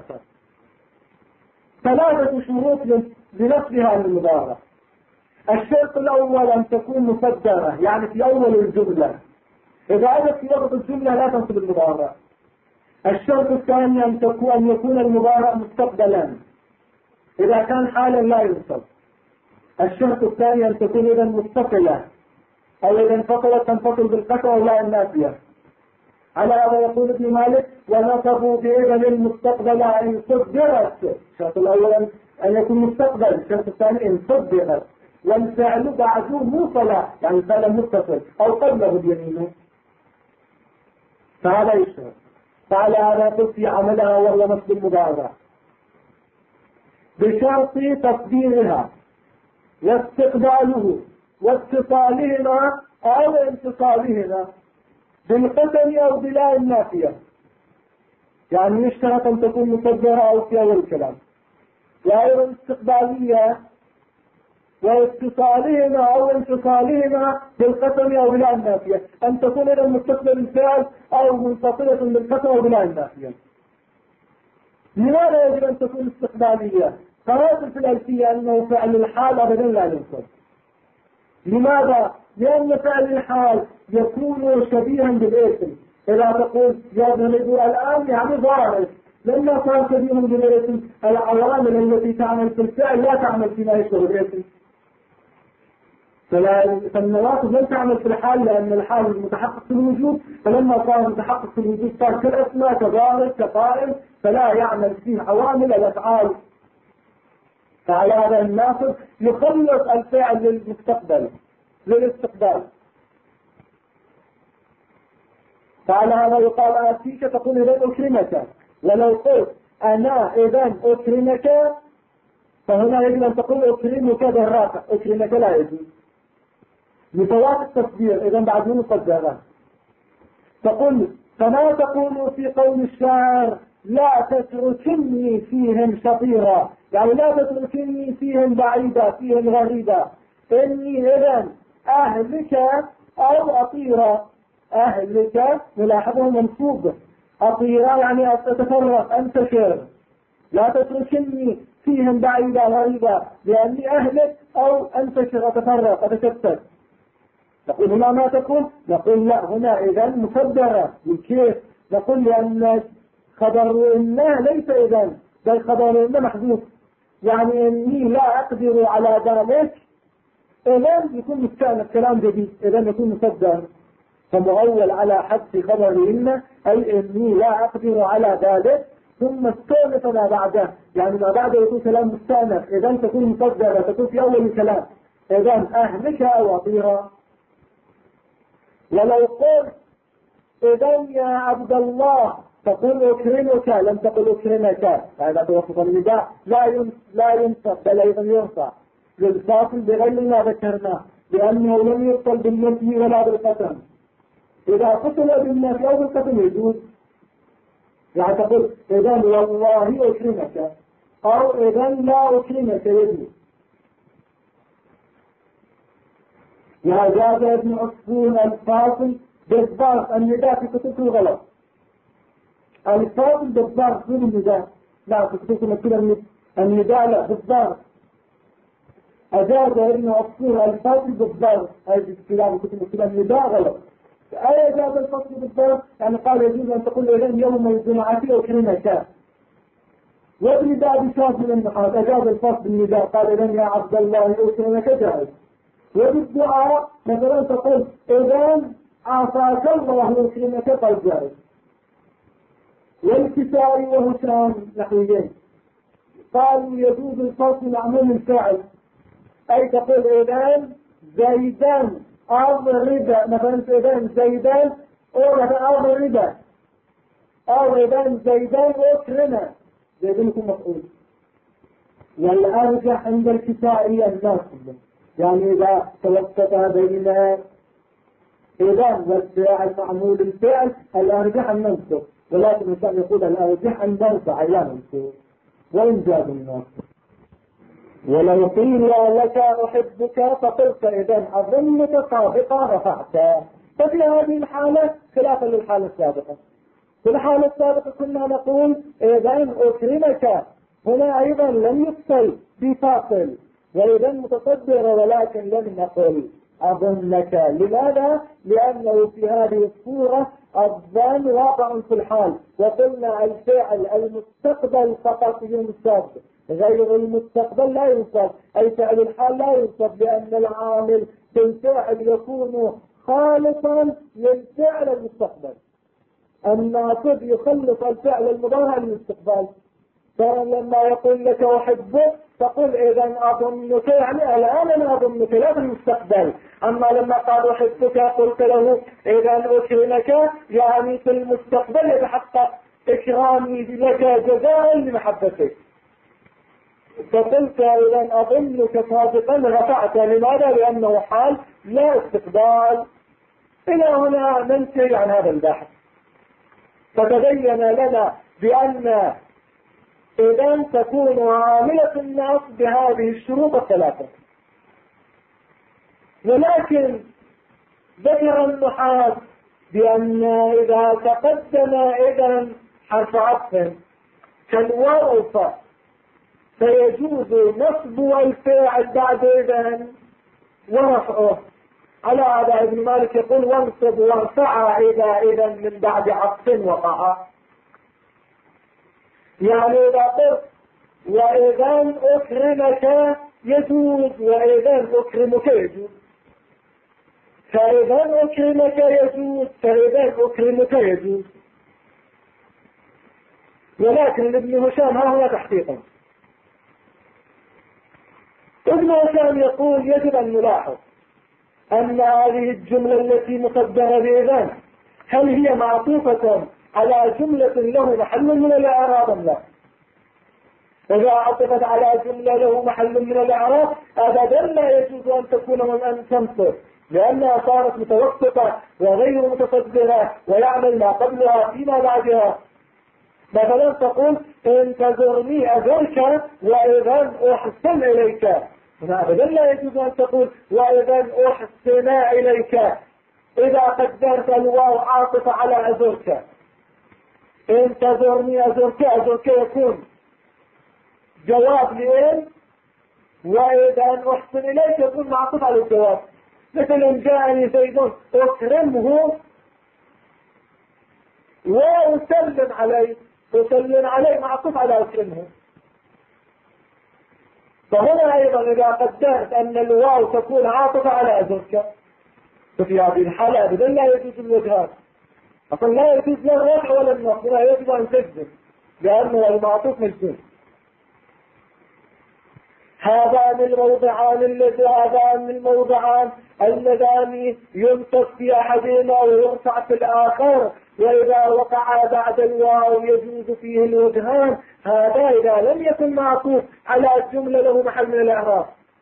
ثلاثة شروط لنصبها المضارع. الشرط الأول أن تكون مصدرة، يعني في أول الجملة، إذا أتت في وسط الجملة لا تنصب المضارع. الشرط الثاني أن يكون المضارع مستقبلا، إذا كان حالا لا ينصب. الشرط الثاني أن تكون إذا متصلة، أو إذا انفصلت تنفصل بالقسم أو لا النافية. على هذا يقول ابن مالك: ونصبوا بإذن المستقبل إن صدرت. الشرط الأول أن يكون مستقبل، الشرط الثاني إن صدرت، والفعل بعده موصلة يعني فعل متصل أو قبله اليمين، فهذا يشرط. فعلى هذا يقول في عملها وهو نصب المضارع بشرط تصديرها واستقباله واتصالهما أو انفصالهما بالقسم أو بلا النافية. يعني يشترط أن تكون مصدرة أو في أول الكلام، وأيضا استقبالية واتصالهما أو انفصالهما بالقسم أو بلا النافية، أن تكون إذا مستقبل الفعل أو منفصلة بالقسم أو بلا النافية. لماذا يجب أن تكون استقبالية؟ قرأت في الألفية أنه فعل الحال أبدا لا ينصب. لماذا؟ لأن فعل الحال يكون شبيها بالاسم. إذا تقول يذهب الآن يعني ظاهر، لما كان شبيها بالاسم العوامل التي تعمل في الفعل لا تعمل فيما يشبه الاسم. فالنواصب لن تعمل في الحال لأن الحال متحقق في الوجود، فلما صار متحقق في الوجود صار كالأسماء كظاهر كقائم، فلا يعمل فيه عوامل الأفعال. فعلى هذا الناصب يخلص الفعل للمستقبل للاستقبال. فعلى هذا يقال آتيك تقول إذا أكرمك، ولو قلت أنا إذا أكرمك فهنا يجب أن تقول أكرمك بالرافع، أكرمك لا يجوز لفوات التصدير، إذا بعد من الصدارات تقول. فما تقول في قول الشاعر لا تتركني فيهم شطيرا، يعني لا تتركني فيهم بعيدا فيهم غريبا، إني إذا أهلك أو أطيرا. أهلك ملاحظه منصوب، أطيرا يعني أتفرق أنتشر. لا تتركني فيهم بعيدا غريبا لأني أهلك أو أنتشر أتفرق أتشتت. نقول هنا ما تقول؟ نقول لا، هنا إذا مصدرة. وكيف؟ نقول لأن خبر إنه ليس إذا، بل خبر إنه محذوف، يعني إني لا أقدر على ذلك إذا يكون مستأنف كلام جديد، إذا يكون مصدر فمؤول على حذف خبر إنه، أي إني لا أقدر على ذلك، ثم استأنف ما بعده، يعني ما بعده يكون كلام مستأنف، إذا تكون مصدرة تكون في أول الكلام. إذا أهلك أو أطيرا. ولو قلت إذا يا عبد الله تقول أكرمك لم تقل أكرمك، هذا توسط النداء لا ينصب بل أيضا يرفع للفاصل بغير ما ذكرناه، لأنه لم يقتل بالنفي ولا بالقسم. إذا قتل بالنفي أو بالقسم يجوز، يعني تقول إذا والله أكرمك أو إذا لا أكرمك يجوز. وأجاز ابن عصفور الفاصل بالضبط النداء في كتبه غلط. الفاصل بالضبط من النداء، لا في كتبه كده النداء لا بالضبط. أجاز ابن عصفور الفاصل بالضبط، هذه الكلام كتبه كده النداء غلط. أي أجاز الفاصل بالضبط يعني قال يجوز أن تقول إذن يوم الجمعة أكرمك. والنداء بشرط من النحاة أجاز الفاصل بالنداء قال إذن يا عبد الله أكرمك جائز. وبالدعاء مثلا تقول إذا عافاك الله وكرمك قد جائز. والكسائي وهشام نحويين قالوا يجوز الفصل عموم الفعل، أي تقول إذا زيدان أضرب، مثلا إذا زيدان أضرب، أو إذا زيدان أكرم، زيدان يكون مفعول. والأرجح عند الكسائي الناصب، يعني إذا توسط بين إذا والفعل معمول الفعل الأرجح النصب، ولكن الإنسان يقول الأرجح النرفع لا ننصب وإن جاز النصب. ولو قيل لك أحبك فقلت إذا أظنك صادقا رفعت. ففي هذه الحالة خلافا للحالة السابقة. في الحالة السابقة كنا نقول إذا أكرمك، هنا أيضا لم يفصل بفاصل، وإذا متصدر ولكن لم نقل. أظنك. لماذا؟ لأنه في هذه الصورة الظن واقع في الحال، وقلنا الفعل المستقبل فقط ينصب، غير المستقبل لا ينصب، أي فعل الحال لا ينصب، لأن العامل في الفعل يكون خالصا للفعل المستقبل. الناصب يخلص الفعل المضارع للاستقبال. فلما يقول لك أحبك تقول إذا أظنك، يعني الآن أنا أظنك لا في المستقبل. أما لما قال أحبك قلت له إذا أكرمك، يعني في المستقبل يتحقق إكرامي لك جزاء لمحبتك. فقلت إذا أظنك صادقا رفعت. لماذا؟ لأنه حال لا استقبال. إلى هنا ننتهي عن هذا البحث. فتبين لنا بأن إذا تكون عاملة النص بهذه الشروط الثلاثة. ولكن ذكر النحاة بأن إذا تقدم إذا حرف عطف كالواو فيجوز نصب الفاعل بعد إذا ورفعه. على هذا ابن مالك يقول وانصب وارفع إذا من بعد عطف وقع. يعني إذا قلت وإذا أكرمك يجوز، وإذا أكرمك يجوز، فإذا أكرمك يجوز، فإذا أكرمك يجوز. ولكن ابن هشام ها هو تحقيقا. ابن هشام يقول يجب أن نلاحظ أن هذه الجملة التي مقدرة بإذن هل هي معطوفة على جملة له محل من الإعراب أم لا؟ إذا عطفت على جملة له محل من الإعراب أبدا لا يجوز أن تكون من أن تنصب، لأنها صارت متوسطة وغير متصدرة ويعمل ما قبلها فيما بعدها. مثلا تقول انتظرني أزرك وإذا أحسن إليك، هنا أبدا لا يجوز أن تقول وإذا أحسن إليك إذا قدرت الواو عاطفة على أزرك. انتظرني أزرك، أزرك يكون جواب لإن، وإذا أحسن إليك يكون معطوف على الجواب. مثلا جاءني زيد أكرمه وأسلم عليه، أسلم عليه معطوف على أكرمه. فهنا أيضا إذا قدرت أن الواو تكون عاطفة على أزرك ففي هذه الحالة أبدا لا يجوز الوجهات، أصلا لا يجوز لا الرفع ولا النصب، لا يجب أن تجزم لأنه المعطوف مجزوم. هذان الموضعان اللذان ينصب في أحدهما ويرفع في الآخر، وإذا وقع بعد الواو يجوز فيه الوجهان. هذا إذا لم يكن معطوف على جملة له محل من الإعراب،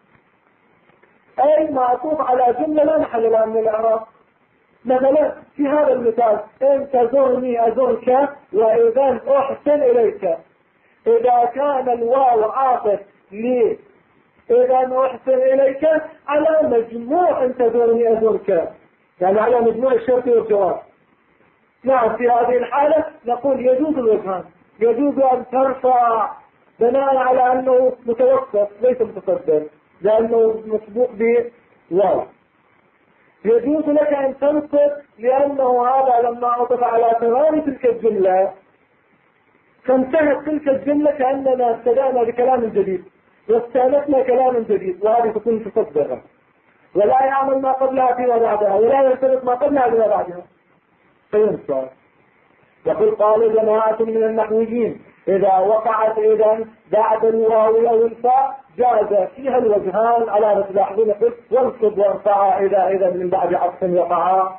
أي معطوف على جملة لا محل لها من الإعراب. مثلا في هذا المثال إن تزرني أزرك وإذا أحسن إليك، إذا كان الواو عاطف لي إذا أحسن إليك على مجموع إن تزرني أزرك، يعني على مجموع الشرط والجواب. نعم في هذه الحالة نقول يجوز الوجهان، يجوز أن ترفع بناء على أنه متوسط ليس متصدر لأنه مسبوق بواو. يجوز لك أن تنصب لأنه هذا لما عطف على تمام تلك الجملة فانتهت تلك الجملة كأننا ابتدأنا بكلام جديد واستأنفنا كلام جديد، وهذه تكون متصدرة ولا يعمل ما قبلها فيما بعدها ولا ينطلق ما قبلها فيما بعدها فينصب. يقول قال جماعة من النحويين إذا وقعت إذا بعد الواو أو الفاء جاز فيها الوجهان على مثل أحدنا قلت وانصب وارفع إذا من بعد عطف وقعا،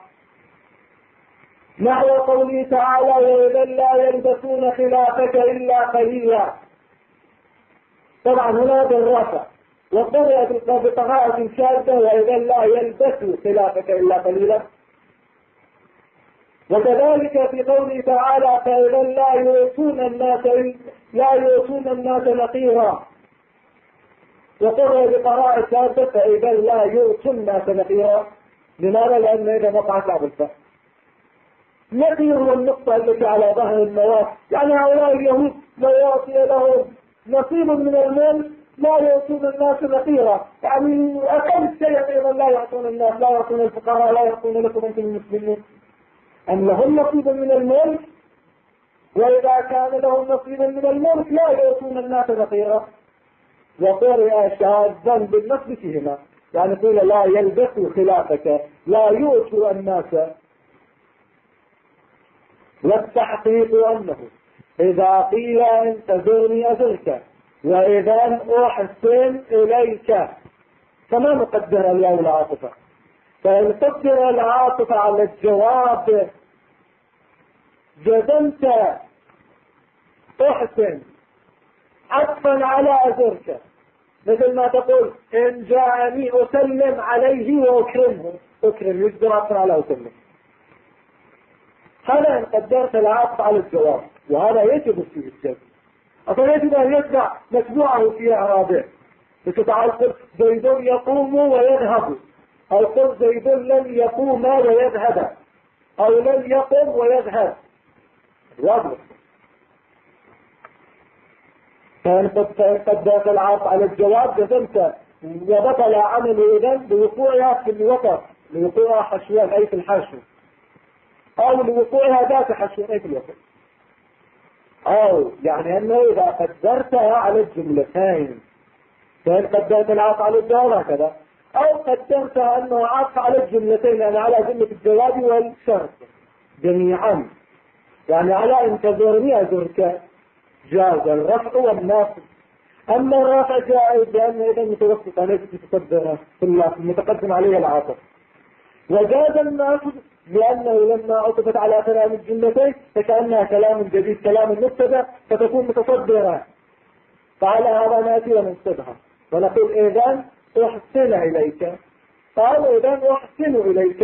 نحو قوله تعالى وإذا لا يلبسون خلافك إلا قليلا. طبعا هنا بالرفع وقرأت بقراءة شاذة وإذا لا يلبسوا خلافك إلا قليلا. وكذلك في قوله تعالى فإذا لا يؤتون الناس نقيرا، وقرأ بقراءة شاذة فإذا لا يؤتون الناس نقيرا. لماذا؟ لأن إذا وقعت بعد الفاء نقير والنقطة التي على ظهر النواة، يعني هؤلاء اليهود لا يعطي لهم نصيب من المال لا يعطون الناس نقيرا، يعني أقل شيء أيضا لا يعطون الناس، لا يعطون الفقراء، لا يعطون لكم أنتم المسلمين. أم لهم نصيب من الملك؟ وإذا كان لهم نصيب من الملك لا يعطون الناس نقيرا. وقرئ شاذا بالنصب فيهما، يعني قيل لا يلبسوا خلافك، لا يؤتوا الناس. والتحقيق أنه إذا قيل انتظرني أزرك وإذا أحسن إليك، فما نقدر اليوم العاطفة؟ فإن قدر العاطفة على الجواب جزمت أحسن عطفا على أزرك، مثل ما تقول إن جاءني أسلم عليه وأكرمه، أكرم يجبر عطفا على أسلم. هذا إن قدرت العطف على الجواب، وهذا يجب في الجزم. أصلا يجب أن يتبع متبوعه في أعرابه. تعال قل زيد يقوم ويذهب، أو قل زيد لن يقوم ويذهب، أو لن يقم ويذهب، واضح. فإن قدرت العطف على الجواب جزمت، وبطل عمله إذن بوقوعها في الوسط، لوقوعها حشوان أي في الحشو، أو لوقوعها ذات حشوان أي في الوسط. أو يعني أنه إذا قدرتها على الجملتين، فإن قدرت العطف على الجواب هكذا، أو قدرتها أنه عطف على الجملتين، يعني على جملة الجواب والشرط جميعا، يعني على انتظرني أزرك، جاز الرفع والناصب. أما الرفع جائز لأنه إذا متوسطة ليست متقدمة في المتقدم عليه العاطف، وجاز الناصب لأنه لما عطفت على كلام الجملتين فكأنها كلام جديد، كلام مبتدأ، فتكون متصدرة، فعلى هذا نأتي وننصبها ونقول إذن أحسن إليك، قال إذن أحسن إليك،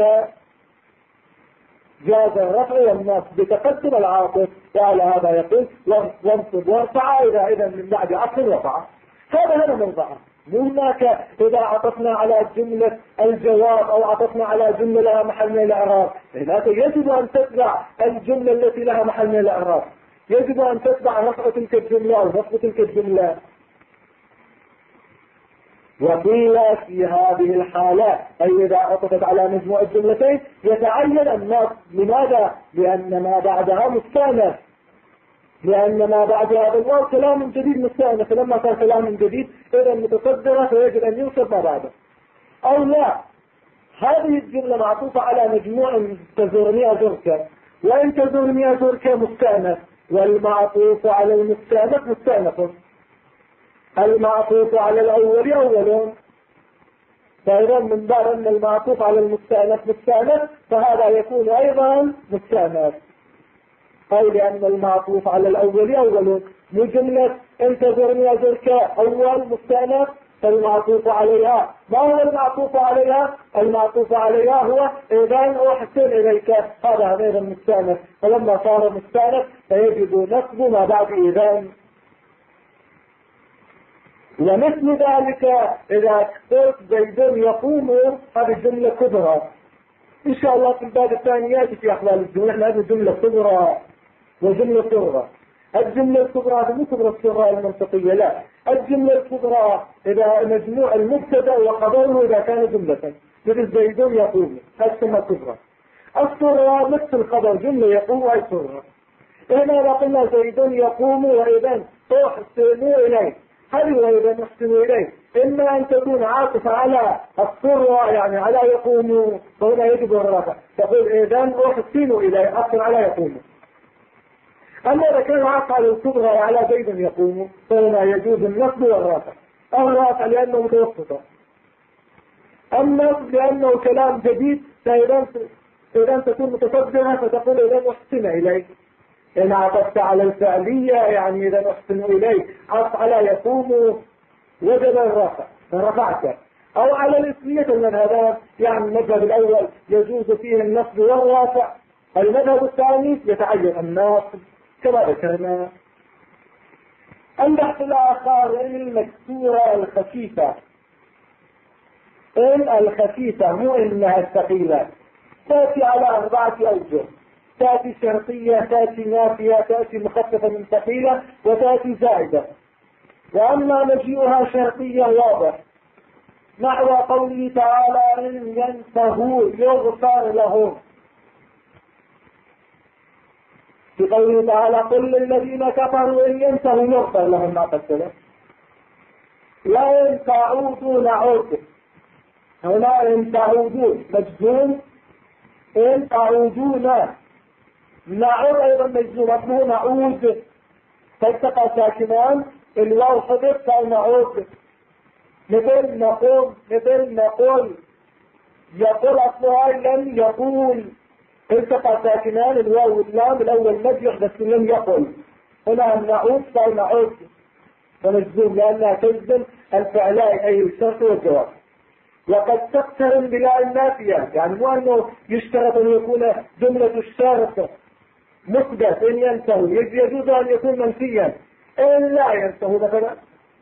جاز الرفع والنصب بتقدم العاطف، وعلى هذا يقول وانصب وارفع إذا من بعد عطف وقع. هذا موضعه. هناك إذا عطفنا على جملة الجواب أو عطفنا على جملة لها محل من الإعراب، هناك يجب أن تتبع الجملة التي لها محل من الإعراب، يجب أن تتبع رفع تلك الجملة أو نصب تلك الجملة. وقيل في هذه الحالة أي إذا عطفت على مجموع الجملتين يتعين النصب. لماذا؟ لأن ما بعدها مستأنف، لأن ما بعدها بالواو كلام جديد مستأنف، فلما صار كلام جديد إذا متصدرة فيجب أن ينصب ما بعده. أو لا، هذه الجملة معطوفة على مجموع تزورني أزورك، وإن تزورني أزورك مستأنف، والمعطوف على المستأنف مستأنف، المعطوف على الأول أول، فإذا من باب أن المعطوف على المستأنف مستأنف فهذا يكون أيضا مستأنف، أو لأن المعطوف على الأول أول. من جملة انتظرني أزرك أول مستأنف، فالمعطوف عليها ما هو المعطوف عليها؟ المعطوف عليها هو إذن أحسن إليك، هذا غير المستأنف، فلما صار مستأنف فيجب نصب ما بعد إذن. ومثل ذلك إذا قلت زيد يقوم، هذه الجملة كبرى، إن شاء الله في الباب الثاني يأتي في أحوال الجملة. نحن هذه الجملة كبرى وجملة صغرى. الجملة الكبرى هذه مو كبرى الصغرى المنطقية، لا، الجملة الكبرى إذا مجموع المبتدأ وخبره إذا كان جملة، مثل زيد يقوم، هذه تسمى كبرى. الصغرى مثل الخبر، جملة يقوم أي صغرى. هنا إذا قلنا زيد يقوم وإذن أحسن إليه، هذه وإذا نحسن إليه إما أن تكون عاطفة على الصغرى يعني على يقوم، فهنا يجب الرفع، تقول إذن أحسن إليه أحسن على يقوم. أما إذا كان عاطفة على الصغرى على زيد يقوم فهنا يجوز النصب والرفع، أو الرفع لأنه متوسطة، النصب لأنه كلام جديد، فإذا تكون متصدرة فتقول إذن أحسن إليه. إن عطفت على الفعلية يعني إذا أحسن إليه عطف على يقوم وجب الرفع فرفعت، أو على الاسمية المذهبان، يعني المذهب الأول يجوز فيه النصب والرفع، المذهب الثاني يتعين النصب كما ذكرنا. البحث الآخر إن المكسورة الخفيفة، إن الخفيفة مو إنها الثقيلة، تأتي على 4 أوجه، تأتي شرطية، تأتي نافية، تأتي مخففة من ثقيلة، وتأتي زائدة. وأما مجيئها شرطية واضح نحو قوله تعالى إن ينتهوا يغفر لهم، في قوله تعالى قل للذين كفروا إن ينتهوا يغفر لهم ما قد سلف، وإن تعودوا نعود. هنا إن تعودوا مجزوم، إن تعودون نعود أيضا مجزوم، أصله نعود فالتقى ساكنان الواو حذف فنعود. مثل نقول يقول أصلها لم يقول، التقى ساكنان الواو واللام الأول مد يحدث لم يقل، هنا نعود فنعود فمجزوم لأنها تجزم الفعلان أي الشرط والجواب. وقد تقترن بلا النافية، يعني مو أنه يشترط أن يكون جملة الشرط مثبت إن ينتهوا، يجوز أن يكون منفيا إن لا ينتهوا مثلا.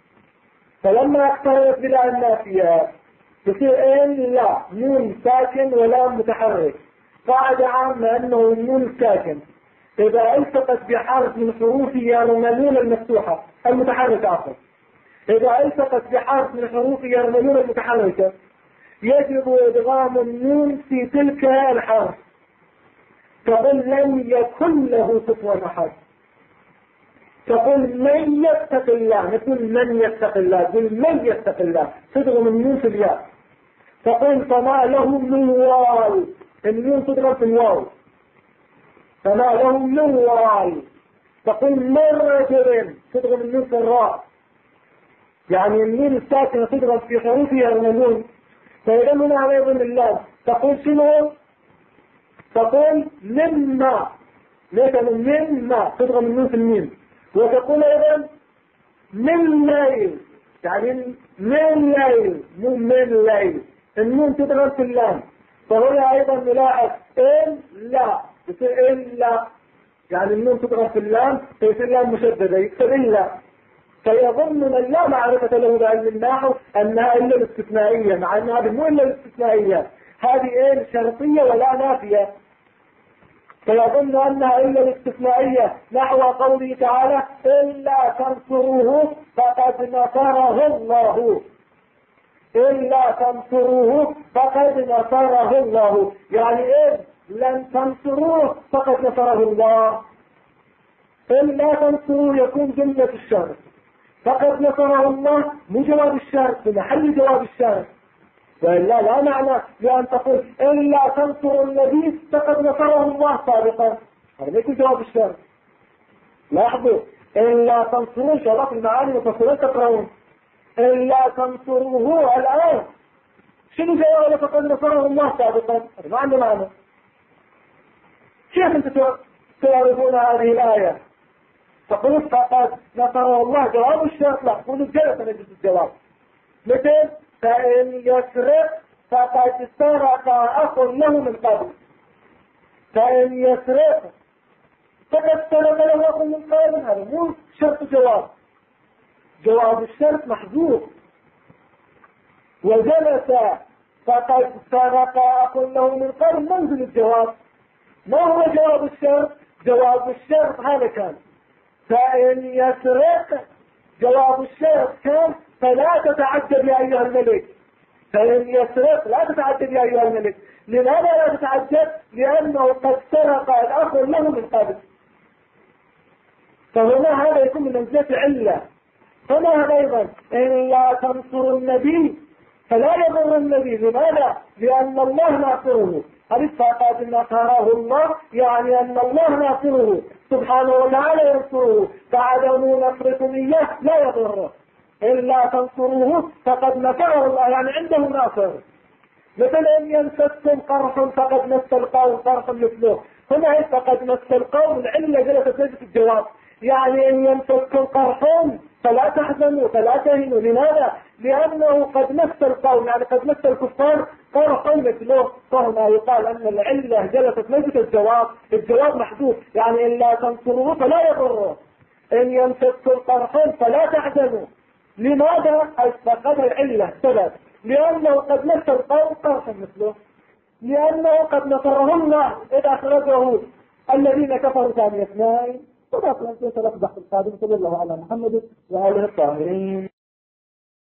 فلما اقترنت بلا النافية تصير إن لا نون ساكن ولا متحرك. قاعدة عامة أنه النون ساكن إذا التقت بحرف من حروفها يرملون المفتوحة المتحركة عفوا، إذا التقت بحرف من حروف يرملون المتحركة يجب إدغام النون في تلك الحرف. تقول لم يكن له كفوا أحد، تقول من يتق الله، نقول من يتق الله، تقول من يتق الله تدغم النون في الياء. تقول فما له من واو، النون تدغم في الواو، فما له من واو. تقول من رجل تدغم النون في الراء، يعني النون الساكنة تضرب في حروفها يرملون، فإذا منها أيضا اللام. تقول شنو؟ تقول مما، ليس مما تضرب النون في الميم. وتقول أيضا من ليل، يعني من ليل مو من ليل، النون تضرب في اللام. فهنا أيضا نلاحظ إلا، يصير إلا، يعني النون تضرب في اللام فيصير اللام مشددة يكتب إلا. فيظن من لا معرفة له بعلم النحو أنها إلا الاستثنائية، مع أن هذه مو إلا الاستثنائية، هذه إيه شرطية ولا نافية. فيظن أنها إلا الاستثنائية نحو قوله تعالى إلا تنصروه فقد نصره الله، إلا تنصروه فقد نصره الله، يعني إيه لن تنصروه فقد نصره الله. إلا تنصروه يكون جملة الشرط، فقد نصره الله مو جواب الشرط، في محل جواب الشرط، وإلا لا معنى لأن تقول إلا تنصر النبي فقد نصره الله سابقا، هذا يكون جواب الشرط. لاحظوا إلا تنصروه شرط المعاني وتصلون تقرؤون إلا تنصروه الآن، شنو جواب فقد نصره الله سابقا؟ هذا ما عنده معنى. كيف أنتم تعرفون هذه الآية؟ تقول فقد نصره الله جواب الشرط، لا قولوا الجلسة نجد الجواب. مثل فإن يسرق فقد سرق أخ له من قبل، فإن يسرق فقد سرق له أخ من قبل، هذا مو شرط جواب، جواب الشرط محذوف. وجلس فقد سرق أخ له من قبل منزل الجواب. ما هو جواب الشرط؟ جواب الشرط هذا كان فإن يسرق، جواب الشرط كان فلا تتعجب يا أيها الملك، فإن يسرق لا تتعجب يا أيها الملك. لماذا لا تتعجب؟ لأنه قد سرق الأخ له من قبل. فهنا هذا يكون من منزلة علة. هنا أيضا إن لا تنصر النبي فلا يضر النبي، لماذا؟ لأن الله ناصره. هل فقد نصره الله يعني أن الله ناصره سبحانه وتعالى ينصره، فعدم نصركم إياه لا يضره. إلا تنصروه فقد نصره الله يعني عنده ناصر. مثل إن يمسكم قرح فقد مس القوم قرح مثله، هنا فقد مس القوم العلة جلست ليست الجواب، يعني إن يمسكم قرح فلا تحزنوا فلا تهنوا. لماذا؟ لأنه قد مس القوم يعني قد مس الكفار قرح مثله، فهنا يقال أن العلة جلست ليست الجواب، الجواب محذوف، يعني إن لا تنصروه فلا يضره، إن يمسكم قرح فلا تحزنوا. لماذا؟ فقد العلة سبب، لأنه قد مس القوم قرحا مثله، لأنه قد نصره الله إذ أخرجه الذين كفروا ثاني اثنين وباقي الأسئلة تلقى القادم. صلى الله على محمد وآله الطاهرين.